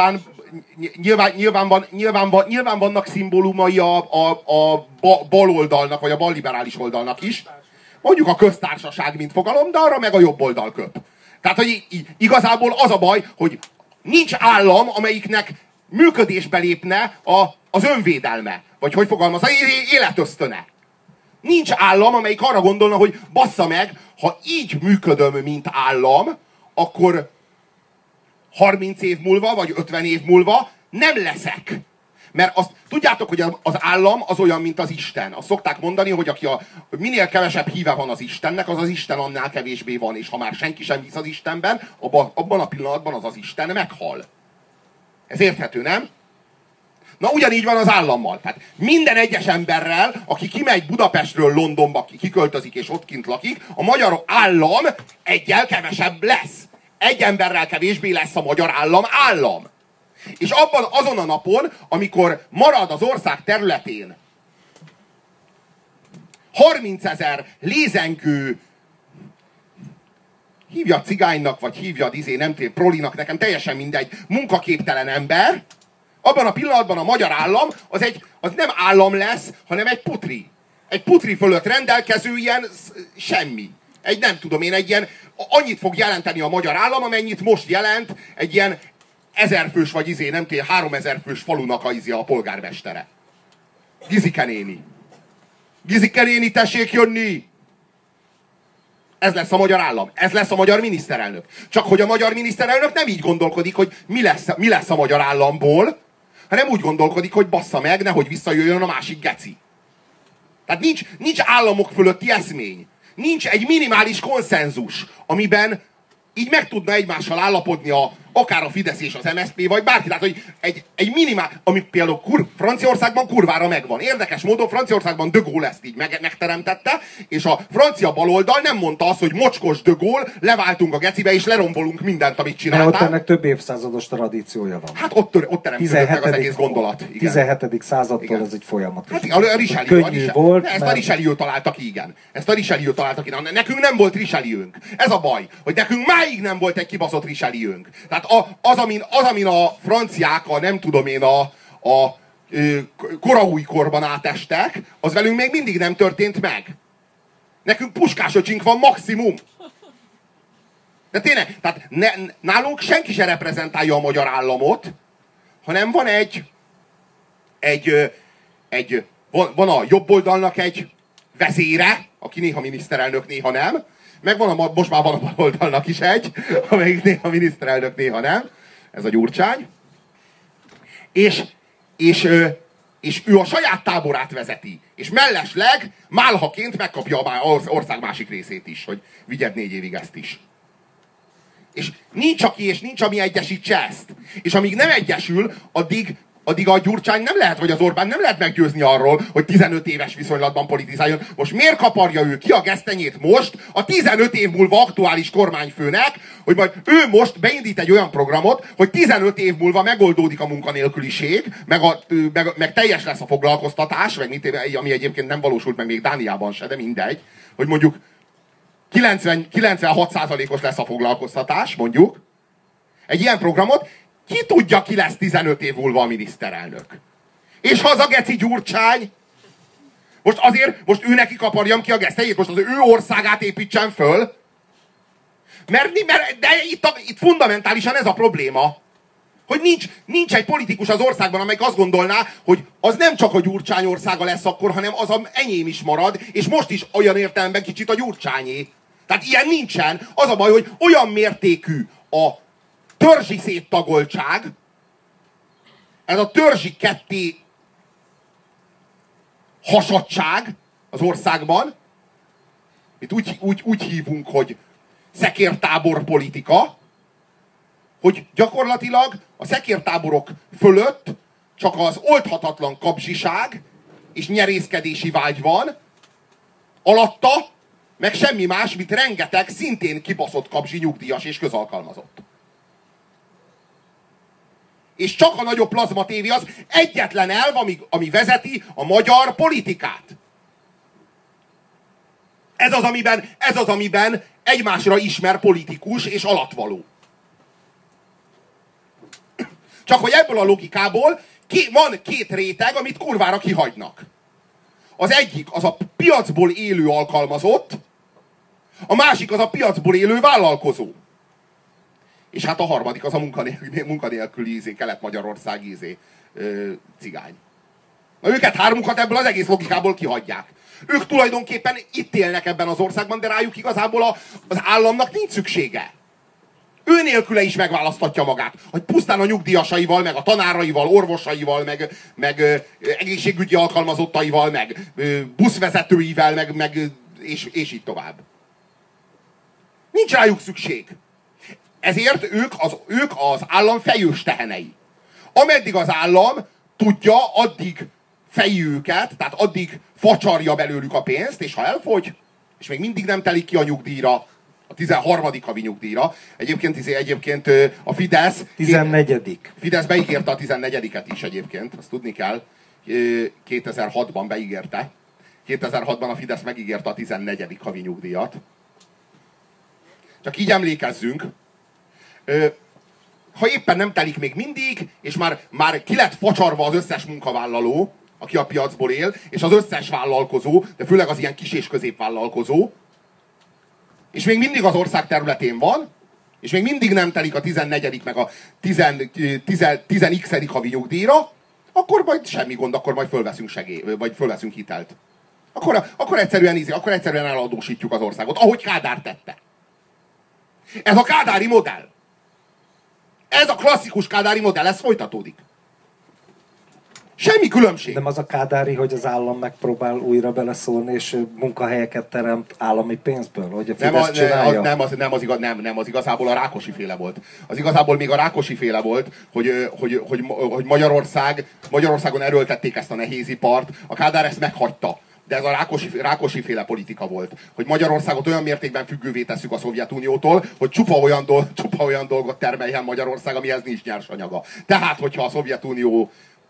nyilván vannak szimbólumai a baloldalnak, vagy a balliberális oldalnak is. Mondjuk a köztársaság, mint fogalom, de arra meg a jobb oldal köp. Tehát, hogy igazából az a baj, hogy nincs állam, amelyiknek működésbe lépne az önvédelme. Vagy hogy fogalmaz, az életösztöne. Nincs állam, amelyik arra gondolna, hogy bassza meg, ha így működöm, mint állam, akkor 30 év múlva, vagy 50 év múlva nem leszek. Mert azt tudjátok, hogy az állam az olyan, mint az Isten. Azt szokták mondani, hogy minél kevesebb híve van az Istennek, az Isten annál kevésbé van. És ha már senki sem hisz az Istenben, abban a pillanatban az Isten meghal. Ez érthető, nem? Na ugyanígy van az állammal. Tehát minden egyes emberrel, aki kimegy Budapestről Londonba, kiköltözik és ott kint lakik, a magyar állam egyel kevesebb lesz. Egy emberrel kevésbé lesz a magyar állam. És azon a napon, amikor marad az ország területén 30 000 lézengő, hívja cigánynak, vagy hívja nem tudom, prolinak, nekem teljesen mindegy, munkaképtelen ember, abban a pillanatban a magyar állam az nem állam lesz, hanem egy putri. Egy putri fölött rendelkező ilyen semmi. Annyit fog jelenteni a magyar állam, amennyit most jelent egy ilyen 1000 fős, vagy nem tudom, 3000 fős falunak a polgármestere. Gizike néni. Gizike néni, tessék jönni! Ez lesz a magyar állam. Ez lesz a magyar miniszterelnök. Csak hogy a magyar miniszterelnök nem így gondolkodik, hogy mi lesz a magyar államból, hanem úgy gondolkodik, hogy bassza meg, nehogy visszajöjjön a másik geci. Tehát nincs államok fölötti eszmény. Nincs egy minimális konszenzus, amiben így meg tudna egymással állapodni akár a Fidesz és az MSZP, vagy bárki. Tehát, hogy egy minimál, ami például Franciaországban kurvára megvan. Érdekes módon Franciaországban de Gaulle ezt így megteremtette, és a francia baloldal nem mondta azt, hogy mocskos de Gaulle, leváltunk a gecibe, és lerombolunk mindent, amit csináltál. De ott ennek több évszázados tradíciója van. Hát ott teremtődött meg az egész gondolat. Igen. 17. századtól ez egy folyamat. Hát a Richelieu, ezt a Richelieu találta ki, igen. Ezt a Richelieu találta ki. Nekünk nem volt Richelieu-nk. Ez a baj, hogy nekünk máig nem volt egy kibaszott Richelieu-nk. Tehát az, amin a franciák, nem tudom én, a koraújkorban átestek, az velünk még mindig nem történt meg. Nekünk puskásöcsink van maximum. De tényleg, tehát nálunk senki se reprezentálja a magyar államot, hanem van van a jobb oldalnak egy vezére, aki néha miniszterelnök, néha nem, meg most már van a bal oldalnak is egy, amelyik néha miniszterelnök, néha nem. Ez a Gyurcsány. És ő a saját táborát vezeti. És mellesleg málhaként megkapja az ország másik részét is, hogy vigyed 4 évig ezt is. És nincs aki, és nincs ami egyesítse ezt. És amíg nem egyesül, addig a Gyurcsány nem lehet, vagy az Orbán nem lehet meggyőzni arról, hogy 15 éves viszonylatban politizáljon. Most miért kaparja ő ki a gesztenyét most, a 15 év múlva aktuális kormányfőnek, hogy majd ő most beindít egy olyan programot, hogy 15 év múlva megoldódik a munkanélküliség, meg teljes lesz a foglalkoztatás, ami egyébként nem valósult meg még Dániában se, de mindegy, hogy mondjuk 96%-os lesz a foglalkoztatás, mondjuk. Egy ilyen programot, ki tudja, ki lesz 15 év múlva a miniszterelnök. És hazageci Gyurcsány, most ő neki kaparjam ki a gesztelyét, most az ő országát építsen föl. De itt fundamentálisan ez a probléma. Hogy nincs egy politikus az országban, amelyik azt gondolná, hogy az nem csak a Gyurcsány országa lesz akkor, hanem az a enyém is marad, és most is olyan értelemben kicsit a Gyurcsányé. Tehát ilyen nincsen. Az a baj, hogy olyan mértékű a törzsi széttagoltság, ez a törzsi ketté hasadtság az országban, amit úgy hívunk, hogy szekértábor politika, hogy gyakorlatilag a szekértáborok fölött csak az oldhatatlan kapzsiság és nyerészkedési vágy van, alatta meg semmi más, mint rengeteg szintén kibaszott kapzsi nyugdíjas és közalkalmazott. És csak a nagyobb plazma tévé az egyetlen elv, ami vezeti a magyar politikát. Ez az, amiben egymásra ismer politikus és alattvaló. Csak hogy ebből a logikából van két réteg, amit kurvára kihagynak. Az egyik az a piacból élő alkalmazott, a másik az a piacból élő vállalkozó. És hát a harmadik az a munkanélküli kelet-magyarországi cigány. Na őket hármukat ebből az egész logikából kihagyják. Ők tulajdonképpen itt élnek ebben az országban, de rájuk igazából az államnak nincs szüksége. Ő nélküle is megválasztatja magát. Hogy pusztán a nyugdíjasaival, meg a tanáraival, orvosaival, meg egészségügyi alkalmazottaival, meg buszvezetőivel, és így tovább. Nincs rájuk szükség. Ezért ők az állam fejős tehenei. Ameddig az állam tudja, addig fejű őket, tehát addig facsarja belőlük a pénzt, és ha elfogy, és még mindig nem telik ki a nyugdíjra, a 13. havi nyugdíjra. Egyébként a Fidesz... 14. Fidesz beígérte a 14-et is egyébként, azt tudni kell. 2006-ban beígérte. 2006-ban a Fidesz megígérte a 14. havi nyugdíjat. Csak így emlékezzünk. Ha éppen nem telik még mindig, és már ki lett facsarva az összes munkavállaló, aki a piacból él, és az összes vállalkozó, de főleg az ilyen kis és középvállalkozó, és még mindig az ország területén van, és még mindig nem telik a 14. meg a 10x havi nyugdíjra, akkor majd semmi gond, akkor majd fölveszünk vagy fölveszünk hitelt. Akkor egyszerűen eladósítjuk az országot, ahogy Kádár tette. Ez a kádári modell. Ez a klasszikus kádári modell, ez folytatódik. Semmi különbség. Nem az a kádári, hogy az állam megpróbál újra beleszólni, és munkahelyeket teremt állami pénzből, hogy a Fidesz csinálja? Az igazából a Rákosi féle volt. Az igazából még a Rákosi féle volt, hogy Magyarországon erőltették ezt a nehézipart, a Kádár ezt meghagyta. De ez a Rákosi féle politika volt, hogy Magyarországot olyan mértékben függővé tesszük a Szovjetuniótól, hogy csupa olyan dolgot termeljen Magyarország, amihez nincs nyersanyaga. Tehát, hogyha a Szovjetunió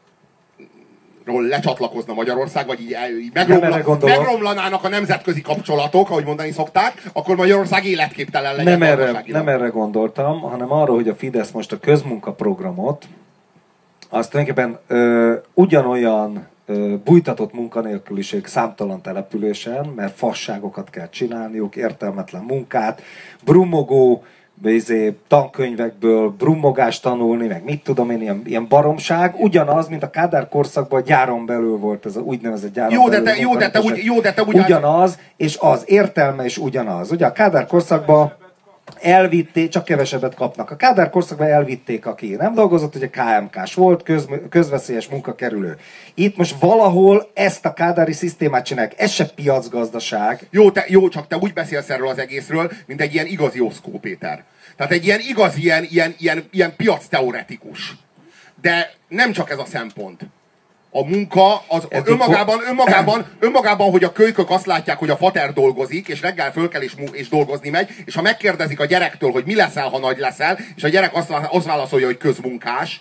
lecsatlakozna Magyarország, vagy így megromlanának a nemzetközi kapcsolatok, ahogy mondani szokták, akkor Magyarország életképtelen legyen. Nem erre gondoltam, hanem arra, hogy a Fidesz most a közmunkaprogramot, azt tulajdonképpen ugyanolyan bújtatott munkanélküliség számtalan településen, mert fasságokat kell csinálniuk, értelmetlen munkát, brummogó tankönyvekből brummogást tanulni, meg mit tudom én, ilyen baromság, ugyanaz, mint a Kádár korszakban a gyáron belül volt ez a úgynevezett gyáron belül. Ugyanaz, és az értelme is ugyanaz. Ugye a Kádár korszakban elvitték, csak kevesebbet kapnak. A Kádár korszakban elvitték, aki nem dolgozott, ugye KMK-s volt, közveszélyes munkakerülő. Itt most valahol ezt a kádári szisztémát csinálják. Ez se piacgazdaság. Csak te úgy beszélsz erről az egészről, mint egy ilyen igazi Oszkó Péter. Tehát egy ilyen igazi, ilyen piacteoretikus. De nem csak ez a szempont. A munka az önmagában, hogy a kölykök azt látják, hogy a fater dolgozik, és reggel föl kell és dolgozni megy, és ha megkérdezik a gyerektől, hogy mi leszel, ha nagy leszel, és a gyerek azt válaszolja, hogy közmunkás,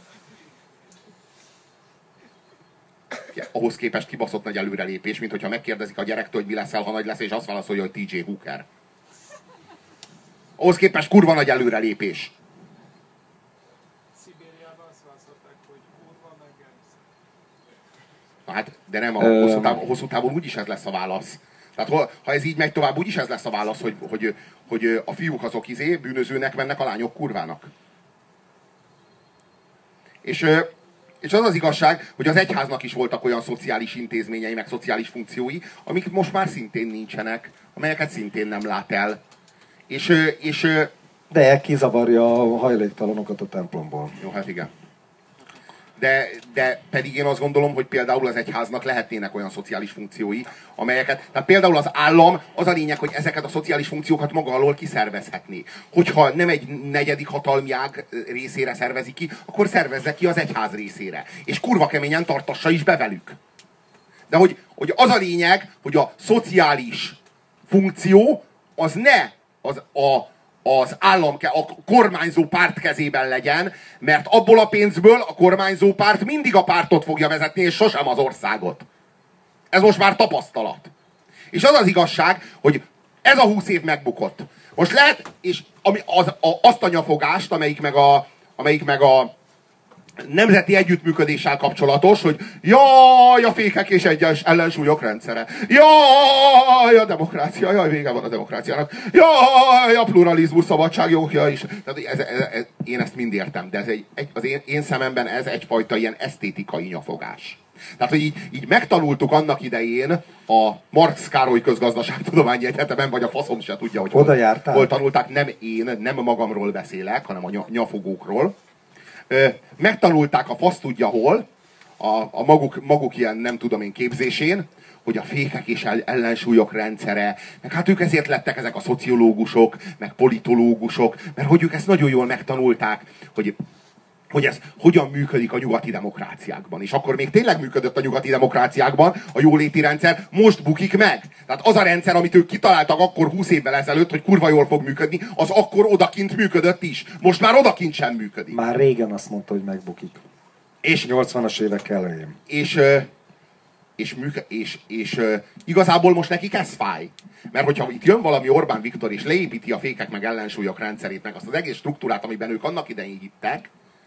ahhoz képest kibaszott nagy előrelépés, mint hogyha megkérdezik a gyerektől, hogy mi leszel, ha nagy leszel, és azt válaszolja, hogy TJ Hooker. Ahhoz képest kurva nagy előrelépés. Hát, de nem, hosszú távon úgyis ez lesz a válasz. Tehát ha ez így megy tovább, úgyis ez lesz a válasz, hogy a fiúk azok bűnözőnek mennek, a lányok kurvának. És az az igazság, hogy az egyháznak is voltak olyan szociális intézményei, meg szociális funkciói, amik most már szintén nincsenek, amelyeket szintén nem lát el. De kizavarja a hajléktalanokat a templomból. Jó, hát igen. De pedig én azt gondolom, hogy például az egyháznak lehetnének olyan szociális funkciói, amelyeket... Tehát például az állam, az a lényeg, hogy ezeket a szociális funkciókat maga alól kiszervezhetné. Hogyha nem egy negyedik hatalmi ág részére szervezi ki, akkor szervezze ki az egyház részére. És kurva keményen tartassa is be velük. De hogy az a lényeg, hogy a szociális funkció az ne az állam, a kormányzó párt kezében legyen, mert abból a pénzből a kormányzó párt mindig a pártot fogja vezetni, és sosem az országot. Ez most már tapasztalat. És az az igazság, hogy ez a 20 év megbukott. Most lehet, és azt a nyafogást, amelyik meg a nemzeti együttműködéssel kapcsolatos, hogy jaj, a fékek és egyes ellensúlyok rendszere. Jaj, a demokrácia, jaj, vége van a demokráciának. Jaj, a pluralizmus, szabadságjogja is. Tehát én ezt mind értem, de az én szememben ez egyfajta ilyen esztétikai nyafogás. Tehát, hogy így megtanultuk annak idején a Marx Károly Közgazdaságtudományi Egyetemen, vagy a faszom se tudja, hogy hol tanulták. Nem én, nem magamról beszélek, hanem a nyafogókról. Megtanulták a fasz tudja hol, a maguk ilyen nem tudom én képzésén, hogy a fékek és ellensúlyok rendszere, meg hát ők ezért lettek ezek a szociológusok, meg politológusok, mert hogy ők ezt nagyon jól megtanulták, hogy ez hogyan működik a nyugati demokráciákban. És akkor még tényleg működött a nyugati demokráciákban a jóléti rendszer, most bukik meg. Tehát az a rendszer, amit ők kitaláltak akkor 20 évvel ezelőtt, hogy kurva jól fog működni, az akkor odakint működött is. Most már odakint sem működik. Már régen azt mondta, hogy megbukik. És 80-as évek elején. És igazából most nekik ez fáj. Mert hogyha itt jön valami Orbán Viktor, és leépíti a fékek meg ellensúlyok rendszerét, meg azt az egész struktúrát, amiben ők annak idején hittek,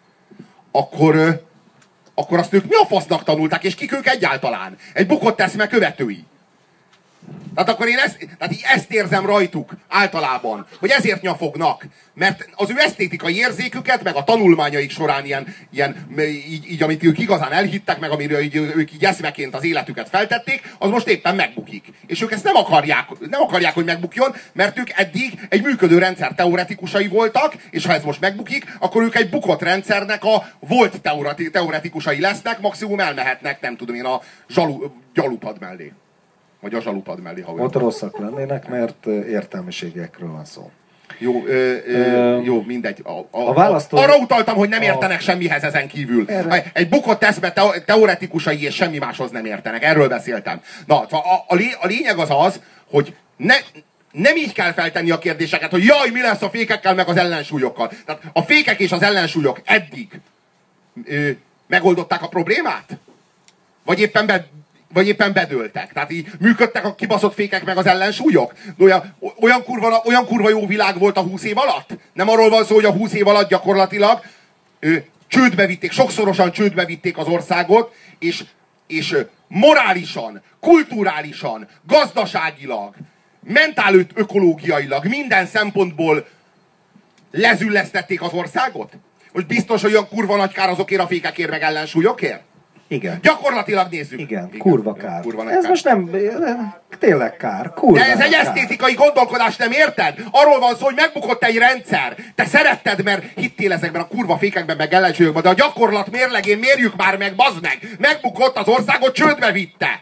akkor azt ők mi a fasznak tanulták, és kik ők egyáltalán? Egy bukott eszme követői. Tehát akkor én ezt érzem rajtuk általában, hogy ezért nyafognak. Mert az ő esztétikai érzéküket, meg a tanulmányaik során így amit ők igazán elhittek, meg amiről ők így eszmeként az életüket feltették, az most éppen megbukik. És ők ezt nem akarják, hogy megbukjon, mert ők eddig egy működő rendszer teoretikusai voltak, és ha ez most megbukik, akkor ők egy bukott rendszernek a volt teoretikusai lesznek, maximum elmehetnek, nem tudom én, a gyalupad mellé. Vagy a zsalupad mellé, ha ott rosszak lennének, mert értelmiségekről van szó. Jó, mindegy. Arra utaltam, hogy nem értenek semmihez ezen kívül. Egy bukott eszme teoretikusai és semmi máshoz nem értenek. Erről beszéltem. Na, a lényeg az, hogy nem így kell feltenni a kérdéseket, hogy jaj, mi lesz a fékekkel meg az ellensúlyokkal. Tehát a fékek és az ellensúlyok eddig megoldották a problémát? Vagy éppen bedőltek. Tehát így működtek a kibaszott fékek meg az ellensúlyok? Olyan kurva jó világ volt a 20 év alatt? Nem arról van szó, hogy a 20 év alatt gyakorlatilag csődbe vitték, sokszorosan csődbe vitték az országot, és morálisan, kulturálisan, gazdaságilag, mentál-ökológiailag, minden szempontból lezüllesztették az országot? Most biztos, hogy olyan kurva nagy kár azokért a fékekért meg ellensúlyokért? Igen. Gyakorlatilag nézzük. Igen, kurva kár. Ez kár. most nem, tényleg kár. Kurva de ez egy esztétikai gondolkodás, nem érted? Arról van szó, hogy megbukott egy rendszer. Te szeretted, mert hittél ezekben a kurva fékekben, meg ellensúlyokban, de a gyakorlat mérlegén mérjük már meg, bazd meg! Megbukott, az országot csődbe vitte.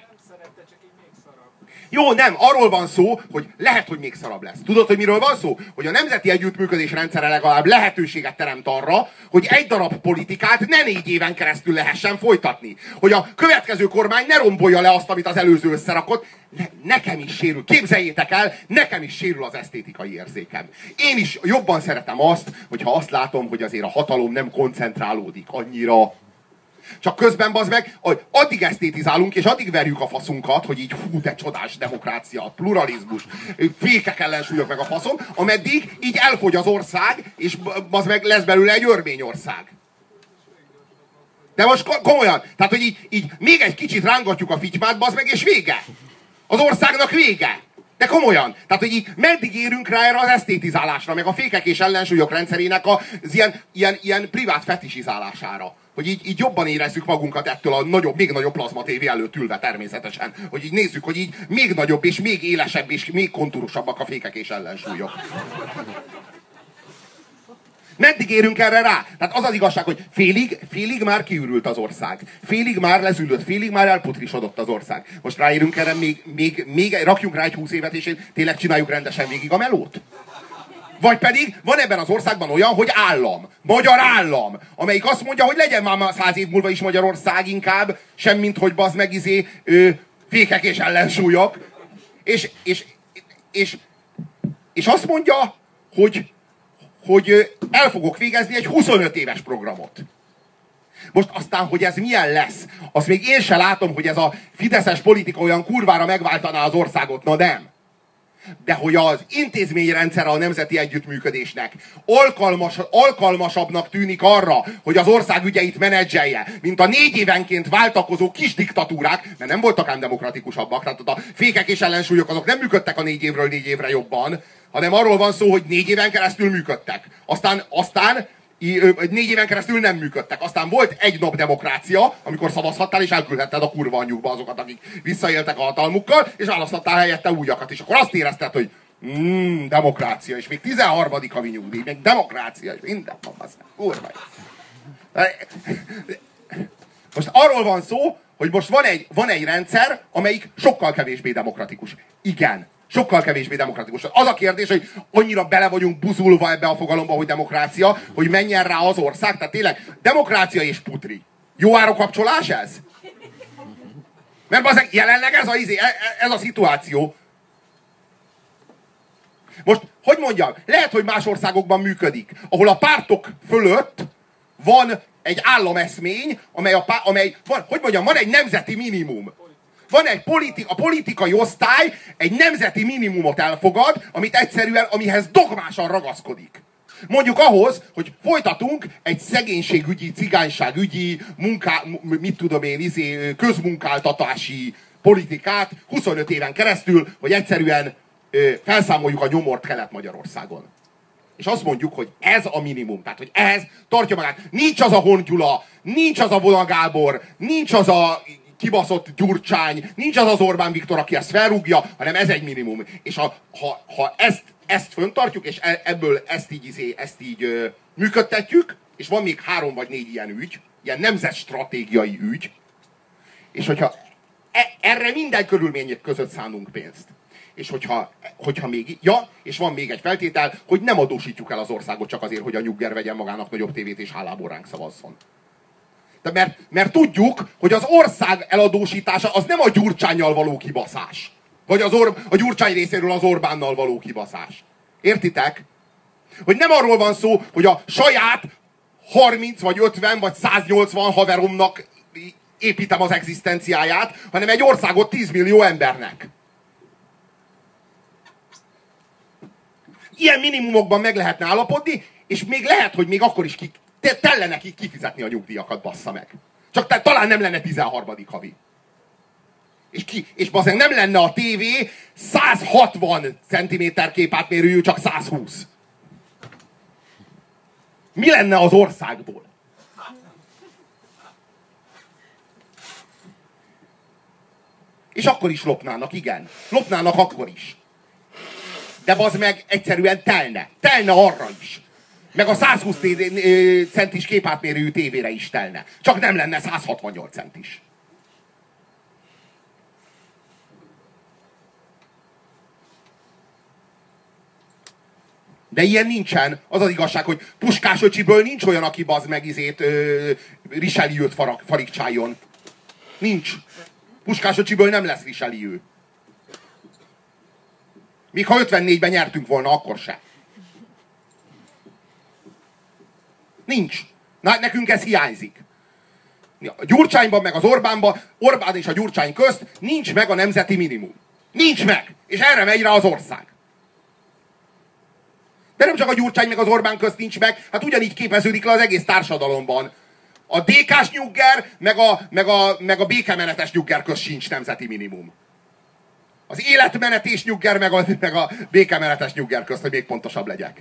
Jó, nem, arról van szó, hogy lehet, hogy még szarabb lesz. Tudod, hogy miről van szó? Hogy a nemzeti együttműködés rendszere legalább lehetőséget teremt arra, hogy egy darab politikát ne 4 éven keresztül lehessen folytatni. Hogy a következő kormány ne rombolja le azt, amit az előző összerakott. Nekem is sérül, képzeljétek el, nekem is sérül az esztétikai érzékem. Én is jobban szeretem azt, hogyha azt látom, hogy azért a hatalom nem koncentrálódik annyira. Csak közben, bazd meg, addig esztétizálunk, és addig verjük a faszunkat, hogy így hú, de csodás demokrácia, pluralizmus, fékek ellensúlyok meg a faszom, ameddig így elfogy az ország, és bazd meg lesz belőle egy örményország. De most komolyan, tehát, hogy így még egy kicsit rángatjuk a fitymát, bazd meg, és vége. Az országnak vége. De komolyan. Tehát, hogy így meddig érünk rá erre az esztétizálásra, meg a fékek és ellensúlyok rendszerének az ilyen privát fetisizálására. Hogy így jobban érezzük magunkat ettől a még nagyobb plazma tévé előtt ülve természetesen. Hogy így nézzük, hogy így még nagyobb, és még élesebb, és még kontúrosabbak a fékek és ellensúlyok. Meddig érünk erre rá? Tehát az az igazság, hogy félig már kiürült az ország. Félig már lezüllött, félig már elputrisodott az ország. Most ráérünk erre, még rakjunk rá egy 20 évet, és tényleg csináljuk rendesen végig a melót? Vagy pedig van ebben az országban olyan, hogy állam, magyar állam, amelyik azt mondja, hogy legyen már 100 év múlva is Magyarország inkább, semmint hogy bazd meg fékek és ellensúlyok, és azt mondja, hogy el fogok végezni egy 25 éves programot. Most aztán, hogy ez milyen lesz, azt még én se látom, hogy ez a fideszes politika olyan kurvára megváltaná az országot. Na nem. De hogy az intézményrendszer a nemzeti együttműködésnek alkalmasabbnak tűnik arra, hogy az ország ügyeit menedzselje, mint a 4 évenként váltakozó kis diktatúrák, mert nem voltak ám demokratikusabbak, tehát a fékek és ellensúlyok azok nem működtek a 4 évről 4 évre jobban, hanem arról van szó, hogy 4 éven keresztül működtek. Aztán 4 éven keresztül nem működtek. Aztán volt egy nap demokrácia, amikor szavazhattál, és elküldhetted a kurva anyjukba azokat, akik visszaéltek a hatalmukkal, és választottál helyette újakat. És akkor azt érezted, hogy demokrácia, és még 13. havi nyugdíj, még demokrácia, és minden van, az kurva. Most arról van szó, hogy most van egy rendszer, amelyik sokkal kevésbé demokratikus. Igen. Sokkal kevésbé demokratikus. Az a kérdés, hogy annyira bele vagyunk buzulva ebbe a fogalomba, hogy demokrácia, hogy menjen rá az ország. Tehát tényleg demokrácia és putri. Jó árokapcsolás ez? Mert azért jelenleg ez a szituáció. Most, hogy mondjam, lehet, hogy más országokban működik, ahol a pártok fölött van egy állameszmény, amely van egy nemzeti minimum. Van a politikai osztály egy nemzeti minimumot elfogad, amihez dogmásan ragaszkodik. Mondjuk ahhoz, hogy folytatunk egy szegénységügyi, cigányságügyi, közmunkáltatási politikát 25 éven keresztül, hogy egyszerűen felszámoljuk a nyomort Kelet-Magyarországon. És azt mondjuk, hogy ez a minimum. Tehát, hogy ehhez tartja magát. Nincs az a Horn Gyula, nincs az a Vona Gábor, nincs az a kibaszott Gyurcsány, nincs az az Orbán Viktor, aki ezt felrúgja, hanem ez egy minimum. És ha ezt föntartjuk, és ebből ezt így működtetjük, és van még 3 vagy 4 ilyen ügy, ilyen nemzetstratégiai ügy, és hogyha erre minden körülmények között szánunk pénzt, és hogyha még, és van még egy feltétel, hogy nem adósítjuk el az országot csak azért, hogy a nyugger vegyen magának nagyobb tévét és hálából ránk szavazzon. Mert tudjuk, hogy az ország eladósítása az nem a Gyurcsánnyal való kibaszás. Vagy a Gyurcsány részéről az Orbánnal való kibaszás. Értitek? Hogy nem arról van szó, hogy a saját 30 vagy 50 vagy 180 haveromnak építem az egzisztenciáját, hanem egy országot 10 millió embernek. Ilyen minimumokban meg lehetne állapodni, és még lehet, hogy még akkor is telle nekik kifizetni a nyugdíjakat, bassza meg. Csak talán nem lenne 13. havi. És bazen nem lenne a tévé 160 cm képátmérőjű, csak 120. Mi lenne az országból? És akkor is lopnának, igen. Lopnának akkor is. De bazd meg egyszerűen telne. Telne arra is. Meg a 120 centis képátmérőjű tévére is telne. Csak nem lenne 168 centis. De ilyen nincsen. Az az igazság, hogy Puskás öcsiből nincs olyan, aki bazd meg Richelieu-t farigcsáljon. Nincs. Puskás öcsiből nem lesz Richelieu. Még ha 54-ben nyertünk volna, akkor se. Nincs. Na, nekünk ez hiányzik. A Gyurcsányban, meg az Orbánban, Orbán és a Gyurcsány közt nincs meg a nemzeti minimum. Nincs meg. És erre megy rá az ország. De nem csak a Gyurcsány meg az Orbán közt nincs meg, hát ugyanígy képeződik le az egész társadalomban. A DK-s nyugger, meg a békemenetes nyugger közt sincs nemzeti minimum. Az életmenetés nyugger, meg a békemenetes nyugger közt, hogy még pontosabb legyek.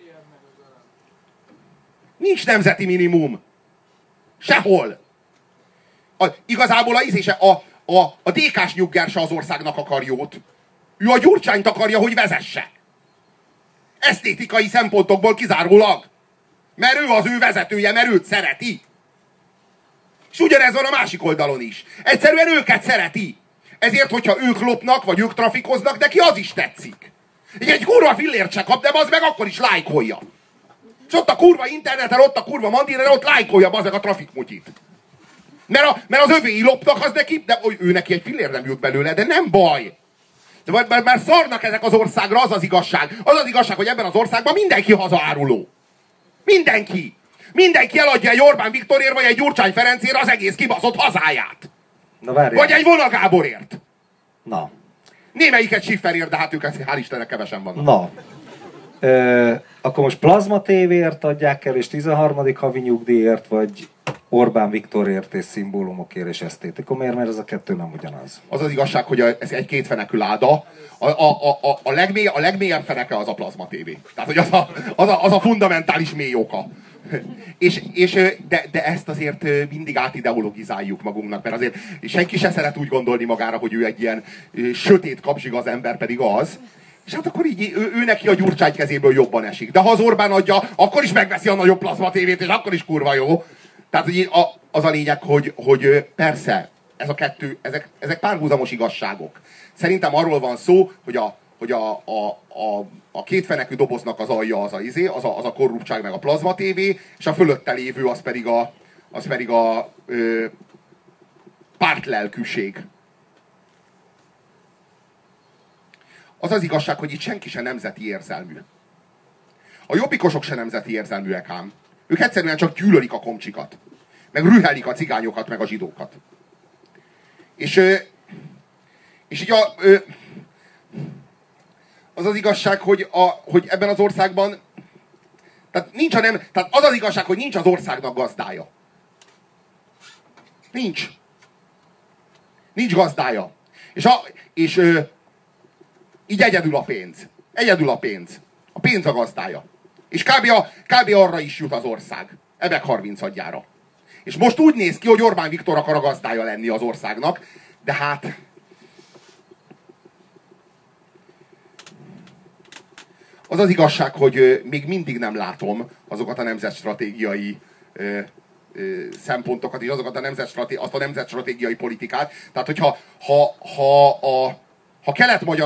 Nincs nemzeti minimum. Sehol. Igazából a DK-s nyugger se az országnak akar jót. Ő a Gyurcsányt akarja, hogy vezesse. Esztétikai szempontokból kizárólag. Mert ő az ő vezetője, mert őt szereti. És ugyanez van a másik oldalon is. Egyszerűen őket szereti. Ezért, hogyha ők lopnak, vagy ők trafikoznak, neki az is tetszik. Egy kurva fillért se kap, de az meg akkor is lájkolja. És ott a kurva interneten, ott a kurva mandíren, ott lájkolja bazeg a trafikmutyit. Mert az övéi loptak, az neki, de ő neki egy fillér nem jut belőle, de nem baj. De mert szarnak ezek az országra, az az igazság. Az az igazság, hogy ebben az országban mindenki hazaáruló. Mindenki. Mindenki eladja egy Orbán Viktorért, vagy egy Gyurcsány Ferencért az egész kibaszott hazáját. Na várjál. Vagy egy Vona Gáborért. Na. Némelyiket Schifferért, de hát ők hál' Istennek kevesen vannak. Na. Akkor most Plazma TV-ért adják el, és 13. havi nyugdíjért, vagy Orbán Viktorért és szimbólumokért és esztétikumért, mert ez a kettő nem ugyanaz. Az az igazság, hogy ez egy kétfenekű láda. A legmélyebb feneke az a Plazma TV. Tehát, hogy az a fundamentális mély oka. De ezt azért mindig átideologizáljuk magunknak, mert azért senki se szeret úgy gondolni magára, hogy ő egy ilyen sötét kapzsigaz ember, pedig az. És hát akkor így ő neki a Gyurcsány kezéből jobban esik. De ha az Orbán adja, akkor is megveszi a nagyobb Plazma TV-t, és akkor is kurva jó. Tehát az a lényeg, hogy persze, ez a kettő, ezek párhuzamos igazságok. Szerintem arról van szó, hogy a kétfenekű doboznak az alja az a korruptság meg a Plazma TV, és a fölötte lévő az pedig a pártlelkűség. Az az igazság, hogy itt senki se nemzeti érzelmű. A jobbikosok se nemzeti érzelműek ám. Ők egyszerűen csak gyűlölik a komcsikat. Meg rühelik a cigányokat, meg a zsidókat. És így az az igazság, hogy ebben az országban tehát az az igazság, hogy nincs az országnak gazdája. Nincs gazdája. És így egyedül a pénz. Egyedül a pénz. A pénz a gazdája. És kb. Arra is jut az ország. Ebek 30-adjára. És most úgy néz ki, hogy Orbán Viktor akar a gazdája lenni az országnak, de hát az az igazság, hogy még mindig nem látom azokat a nemzetstratégiai szempontokat, és azt a nemzetstratégiai politikát. Tehát, hogyha ha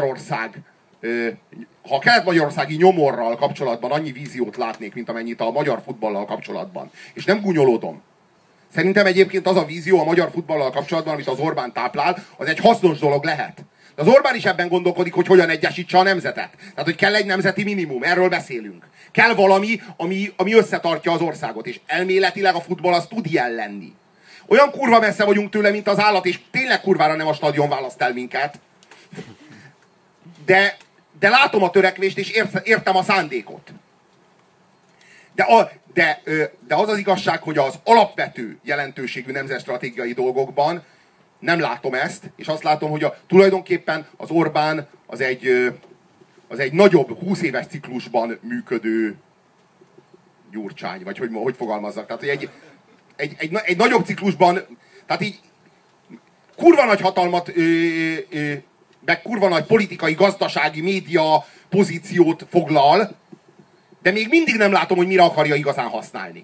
kelet-magyarországi nyomorral kapcsolatban annyi víziót látnék, mint amennyit a magyar futballal kapcsolatban, és nem gúnyolódom. Szerintem egyébként az a vízió a magyar futballal kapcsolatban, amit az Orbán táplál, az egy hasznos dolog lehet. De az Orbán is ebben gondolkodik, hogy hogyan egyesítse a nemzetet. Tehát, hogy kell egy nemzeti minimum, erről beszélünk. Kell valami, ami összetartja az országot, és elméletileg a futball az tud ilyen lenni. Olyan kurva messze vagyunk tőle, mint az állat, és tényleg kurvára nem a stadion választ el minket. De látom a törekvést, és értem a szándékot. De az az igazság, hogy az alapvető jelentőségű nemzetstratégiai dolgokban nem látom ezt, és azt látom, hogy tulajdonképpen az Orbán az egy nagyobb, 20 éves ciklusban működő Gyurcsány, vagy hogy fogalmazzak. Tehát, hogy egy nagyobb ciklusban, tehát így kurva nagy hatalmat, meg kurva nagy politikai, gazdasági, média pozíciót foglal, de még mindig nem látom, hogy mire akarja igazán használni.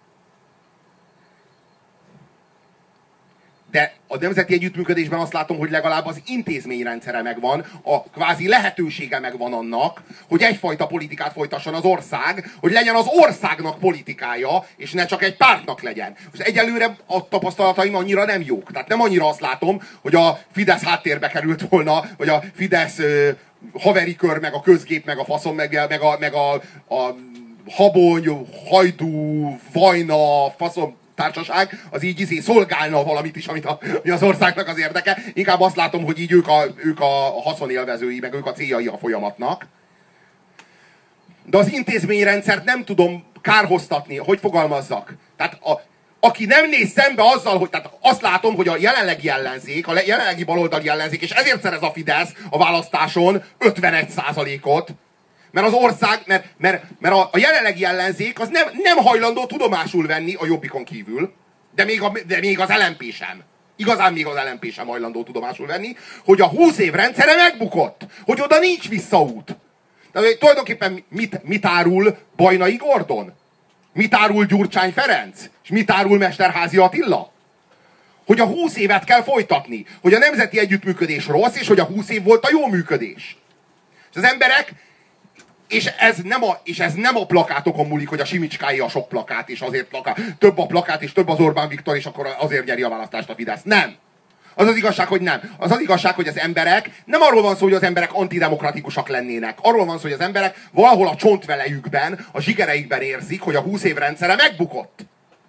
De a nemzeti együttműködésben azt látom, hogy legalább az intézményrendszere megvan, a kvázi lehetősége megvan annak, hogy egyfajta politikát folytasson az ország, hogy legyen az országnak politikája, és ne csak egy pártnak legyen. Most egyelőre a tapasztalataim annyira nem jók. Tehát nem annyira azt látom, hogy a Fidesz háttérbe került volna, vagy a Fidesz haveri kör, meg a közgép, meg a faszom, meg a habony, hajdú, vajna, faszom, társaság, az így szolgálna valamit is, ami az országnak az érdeke. Inkább azt látom, hogy így ők a haszonélvezői, meg ők a céljai a folyamatnak. De az intézményrendszert nem tudom kárhoztatni, hogy fogalmazzak. Tehát aki nem néz szembe azzal, hogy tehát azt látom, hogy a jelenlegi ellenzék, a jelenlegi baloldali ellenzék, és ezért szerez a Fidesz a választáson 51%-ot, mert az ország, mert a jelenlegi ellenzék az nem hajlandó tudomásul venni a Jobbikon kívül, de még az LMP sem. Igazán még az LMP sem hajlandó tudomásul venni, hogy a 20 év rendszere megbukott, hogy oda nincs visszaút. Tehát tulajdonképpen mit árul Bajnai Gordon? Mit árul Gyurcsány Ferenc? És mit árul Mesterházy Attila? Hogy a 20 évet kell folytatni, hogy a nemzeti együttműködés rossz, és hogy a 20 év volt a jó működés. És az emberek És ez nem a plakátokon múlik, hogy a Simicskái a sok plakát, és azért több a plakát, és több az Orbán Viktor, és akkor azért nyeri a választást a Fidesz. Nem! Az az igazság, hogy nem. Az az igazság, hogy az emberek, nem arról van szó, hogy az emberek antidemokratikusak lennének. Arról van szó, hogy az emberek valahol a csontvelejükben, a zsigereikben érzik, hogy a 20 év rendszere megbukott.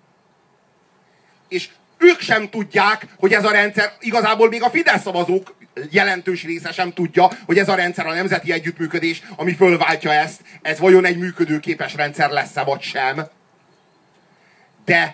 És ők sem tudják, hogy ez a rendszer, igazából még a Fidesz szavazók jelentős része sem tudja, hogy ez a rendszer, a nemzeti együttműködés, ami fölváltja ezt, ez vajon egy működőképes rendszer lesz-e, vagy sem. De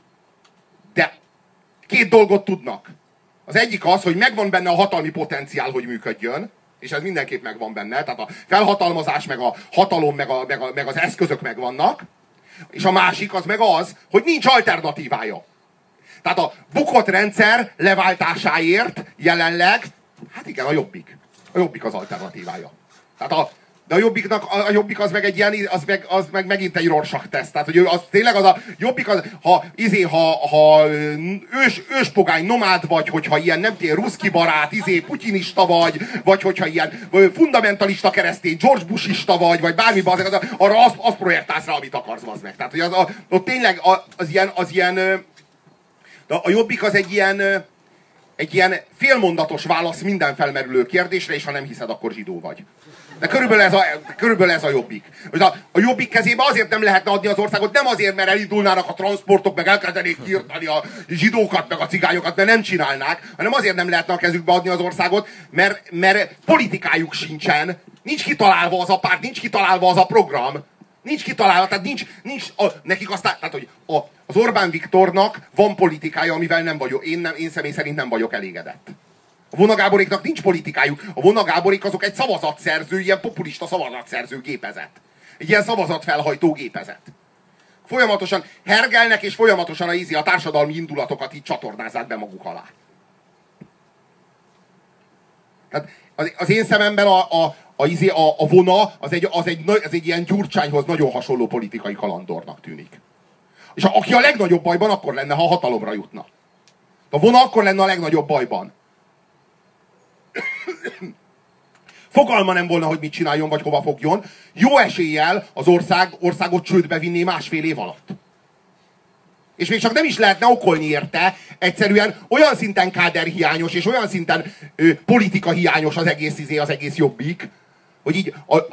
két dolgot tudnak. Az egyik az, hogy megvan benne a hatalmi potenciál, hogy működjön, és ez mindenképp megvan benne, tehát a felhatalmazás, meg a hatalom, meg az eszközök megvannak, és a másik az meg az, hogy nincs alternatívája. Tehát a bukott rendszer leváltásáért jelenleg, hát igen, a Jobbik. A Jobbik az alternatívája. Tehát de a Jobbik az meg egy ilyen, az meg megint egy Rorschach-teszt. Tehát, hogy az tényleg az a Jobbik, az, ha őspogány nomád vagy, hogyha ilyen nem tél ruszki barát, putyinista vagy hogyha ilyen fundamentalista keresztény, George Bushista vagy bármi, arra azt projektálsz rá, amit akarsz, bazd meg. Tehát, hogy ott tényleg az ilyen de a Jobbik az egy ilyen félmondatos válasz minden felmerülő kérdésre, és ha nem hiszed, akkor zsidó vagy. De körülbelül ez a Jobbik. A Jobbik kezébe azért nem lehetne adni az országot, nem azért, mert elindulnának a transportok, meg elkezdenék kiirtani a zsidókat, meg a cigányokat, mert nem csinálnák, hanem azért nem lehetne a kezükbe adni az országot, mert politikájuk sincsen, nincs kitalálva az a párt, nincs kitalálva az a program, nincs kitalálva, tehát nincs nekik aztán, tehát hogy az Orbán Viktornak van politikája, amivel nem vagyok, én személy szerint nem vagyok elégedett. A Vona Gáboréknak nincs politikájuk. A Vona Gáborék azok egy szavazatszerző, ilyen populista szavazatszerző gépezet. Egy ilyen szavazatfelhajtó gépezet. Folyamatosan hergelnek, és folyamatosan a társadalmi indulatokat így csatornázzák be maguk alá. Tehát az én szememben a Vona az egy ilyen Gyurcsányhoz nagyon hasonló politikai kalandornak tűnik. És aki a legnagyobb bajban, akkor lenne, ha hatalomra jutna. A Vona akkor lenne a legnagyobb bajban. Fogalma nem volna, hogy mit csináljon, vagy hova fogjon. Jó eséllyel az országot csődbe vinné 1,5 év alatt. És még csak nem is lehetne okolni érte, egyszerűen olyan szinten káderhiányos, és olyan szinten politika hiányos az egész Jobbik, hogy így a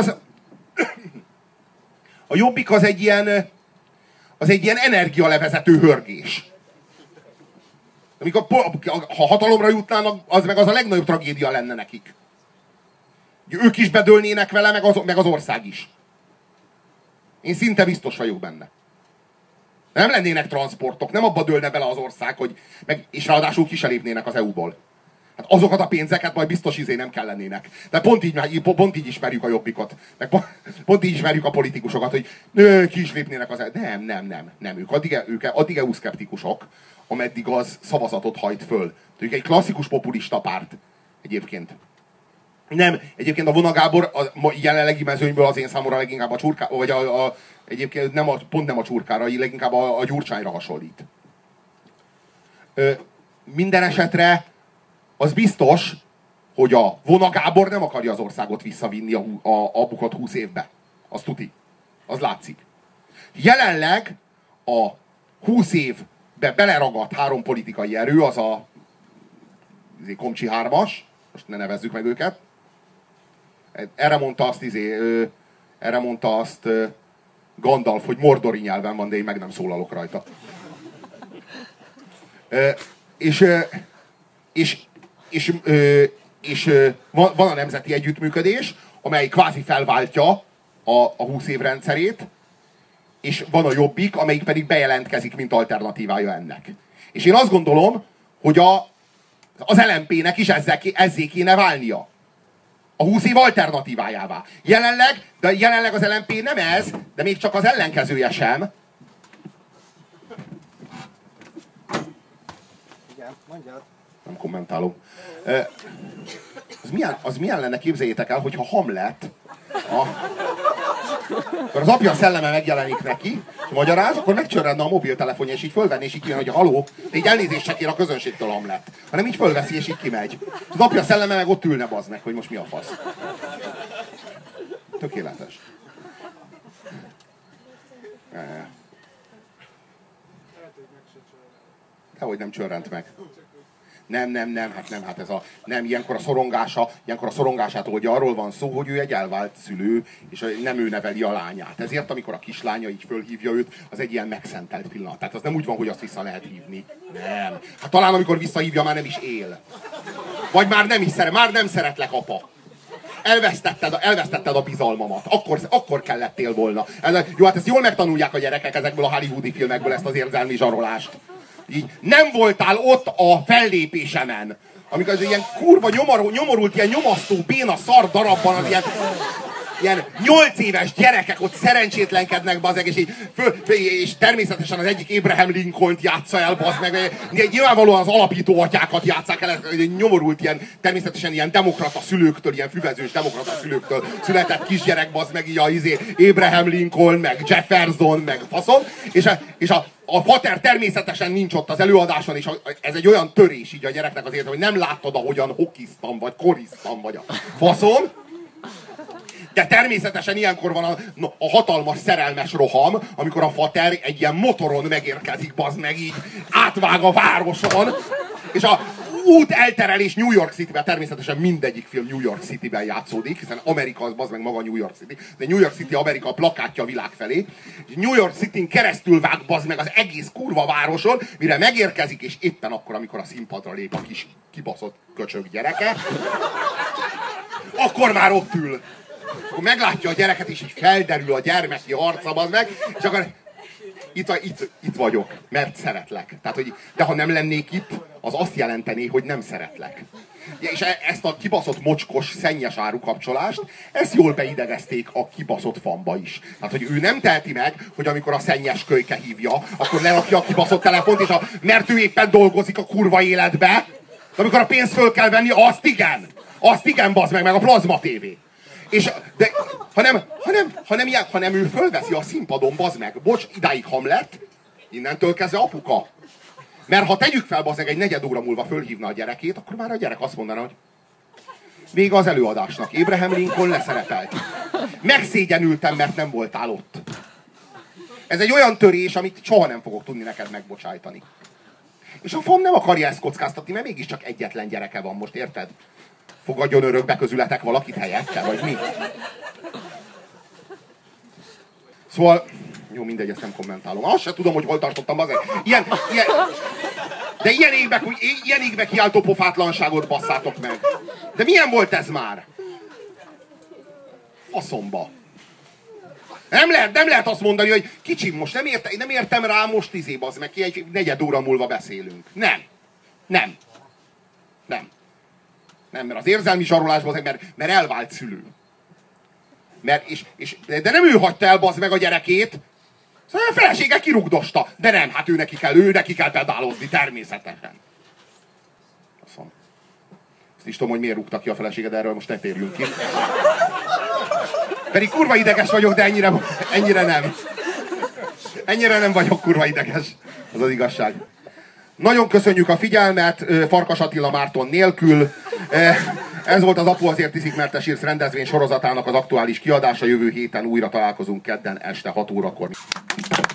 Jobbik az egy ilyen energialevezető hörgés. Amikor ha hatalomra jutnának, az meg az a legnagyobb tragédia lenne nekik. Ők is bedőlnének vele, meg az ország is. Én szinte biztos vagyok benne. Nem lennének transportok, nem abba dőlne bele az ország, és ráadásul ki se lépnének az EU-ból. Hát azokat a pénzeket majd biztos nem kellenének. De pont így ismerjük a Jobbikot. Meg pont így ismerjük a politikusokat, hogy ki is lépnének az EU-ból. Nem. Ők addig EU-szkeptikusok, ameddig az szavazatot hajt föl. Ők egy klasszikus populista párt egyébként. Nem, egyébként a Vona Gábor a jelenlegi mezőnyből az én számomra leginkább a Csurkára, vagy egyébként pont nem a Csurkára, leginkább a Gyurcsányra hasonlít. Minden esetre az biztos, hogy a Vona Gábor nem akarja az országot visszavinni a bukott 20 évbe. Az tuti. Az látszik. Jelenleg a 20 évbe beleragadt 3 politikai erő, az a Komcsi 3-as, most ne nevezzük meg őket. Erre mondta azt Gandalf, hogy mordori nyelven van, de én meg nem szólalok rajta. És van a nemzeti együttműködés, amely kvázi felváltja a 20 év rendszerét, és van a Jobbik, amelyik pedig bejelentkezik, mint alternatívája ennek. És én azt gondolom, hogy az LMP-nek is ezzé kéne válnia. A 20 év alternatívájává. Jelenleg az LMP nem ez, de még csak az ellenkezője sem. Igen, mondjad. Nem kommentálom. Az milyen lenne, képzeljétek el, hogyha Hamlet akkor az apja szelleme megjelenik neki, és magyaráz, akkor megcsörredne a mobiltelefonja, és így fölvenni, és így kijön, hogy haló, de így elnézést se kér a közönségtől Hamlet, hanem így fölveszi, és így kimegy. Az apja szelleme meg ott ülne, bazd meg, hogy most mi a fasz. Tökéletes. Dehogy nem csörrent meg. Hát ez a... Nem, ilyenkor a szorongását oldja, arról van szó, hogy ő egy elvált szülő, és nem ő neveli a lányát. Ezért, amikor a kislánya így fölhívja őt, az egy ilyen megszentelt pillanat. Tehát az nem úgy van, hogy azt vissza lehet hívni. Nem. Hát talán amikor visszahívja, már nem is él. Vagy már nem szeretlek, apa. Elvesztetted a bizalmamat. Akkor kellettél volna. Jó, hát ezt jól megtanulják a gyerekek ezekből a hollywoodi filmekből, ezt az érzelmi zsarolást. Így nem voltál ott a fellépésemen. Amikor az ilyen kurva nyomorult, ilyen nyomasztó, béna szar darabban az ilyen 8 éves gyerekek ott szerencsétlenkednek, bazeg, és természetesen az egyik Abraham Lincolnt játsza el, bazd meg. Nyilvánvalóan az alapító atyákat játsszák el, nyomorult természetesen ilyen demokrata szülőktől, ilyen füvezős demokrata szülőktől született kisgyerek, bazd meg, így Abraham Lincoln, meg Jefferson, meg faszom, és a fater természetesen nincs ott az előadáson, és ez egy olyan törés így a gyereknek azért, hogy nem láttad, ahogyan hokiztam, vagy koriztam, vagy a faszom. De természetesen ilyenkor van a hatalmas szerelmes roham, amikor a fater egy ilyen motoron megérkezik, bazd meg, így átvág a városon, és a út elterelés New York Cityben, természetesen mindegyik film New York Cityben játszódik, hiszen Amerika az bazd meg maga New York City, de New York City Amerika plakátja a világ felé, és New York Cityn keresztül vág bazd meg az egész kurva városon, mire megérkezik, és éppen akkor, amikor a színpadra lép a kis kibaszott köcsög gyereke, akkor már ott ül. Akkor meglátja a gyereket, és így felderül a gyermeki arca, bazd meg, és akkor itt vagyok, mert szeretlek. Tehát, de ha nem lennék itt, az azt jelenteni, hogy nem szeretlek. És ezt a kibaszott mocskos, szennyes árukapcsolást, ezt jól beidegezték a kibaszott famba is. Tehát, hogy ő nem teheti meg, hogy amikor a szennyes kölyke hívja, akkor lerakja a kibaszott telefont, és mert ő éppen dolgozik a kurva életbe, de amikor a pénzt föl kell venni, azt igen, bazd meg a plazma tévé. De hanem ő fölveszi a színpadon, bazd meg. Bocs, idáig Hamlet, innentől kezdve apuka. Mert ha tegyük fel, bazd meg, egy negyed óra múlva fölhívna a gyerekét, akkor már a gyerek azt mondaná, hogy vége az előadásnak. Abraham Lincoln leszerepelt. Megszégyenültem, mert nem voltál ott. Ez egy olyan törés, amit soha nem fogok tudni neked megbocsájtani. És a fam nem akarja ezt kockáztatni, mert mégiscsak egyetlen gyereke van most, érted? Fogadjon örökbe közületek valakit helyette, vagy mi? Szóval, jó, mindegy, ezt nem kommentálom. Azt se tudom, hogy hol tartottam azért. De ilyen égbe kiáltó pofátlanságot basszátok meg. De milyen volt ez már? Faszomba. Nem lehet azt mondani, hogy kicsim, most nem értem rá, most az meg ki, egy negyed óra múlva beszélünk. Nem, mert az érzelmi zsarolásban, mert elvált szülő. De nem ő hagyta el, bazd meg a gyerekét, szóval a felesége kirugdosta. De nem, hát ő neki kell pedálozni, természetesen. Azt is tudom, hogy miért rúgta ki a feleséged, erről most ne térjünk ki. Pedig kurva ideges vagyok, de ennyire nem. Ennyire nem vagyok kurva ideges. Az az igazság. Nagyon köszönjük a figyelmet, Farkas Attila Márton nélkül. Ez volt az Apu azért iszik, mert te sírsz rendezvény sorozatának az aktuális kiadása. Jövő héten újra találkozunk kedden este 6 órakor.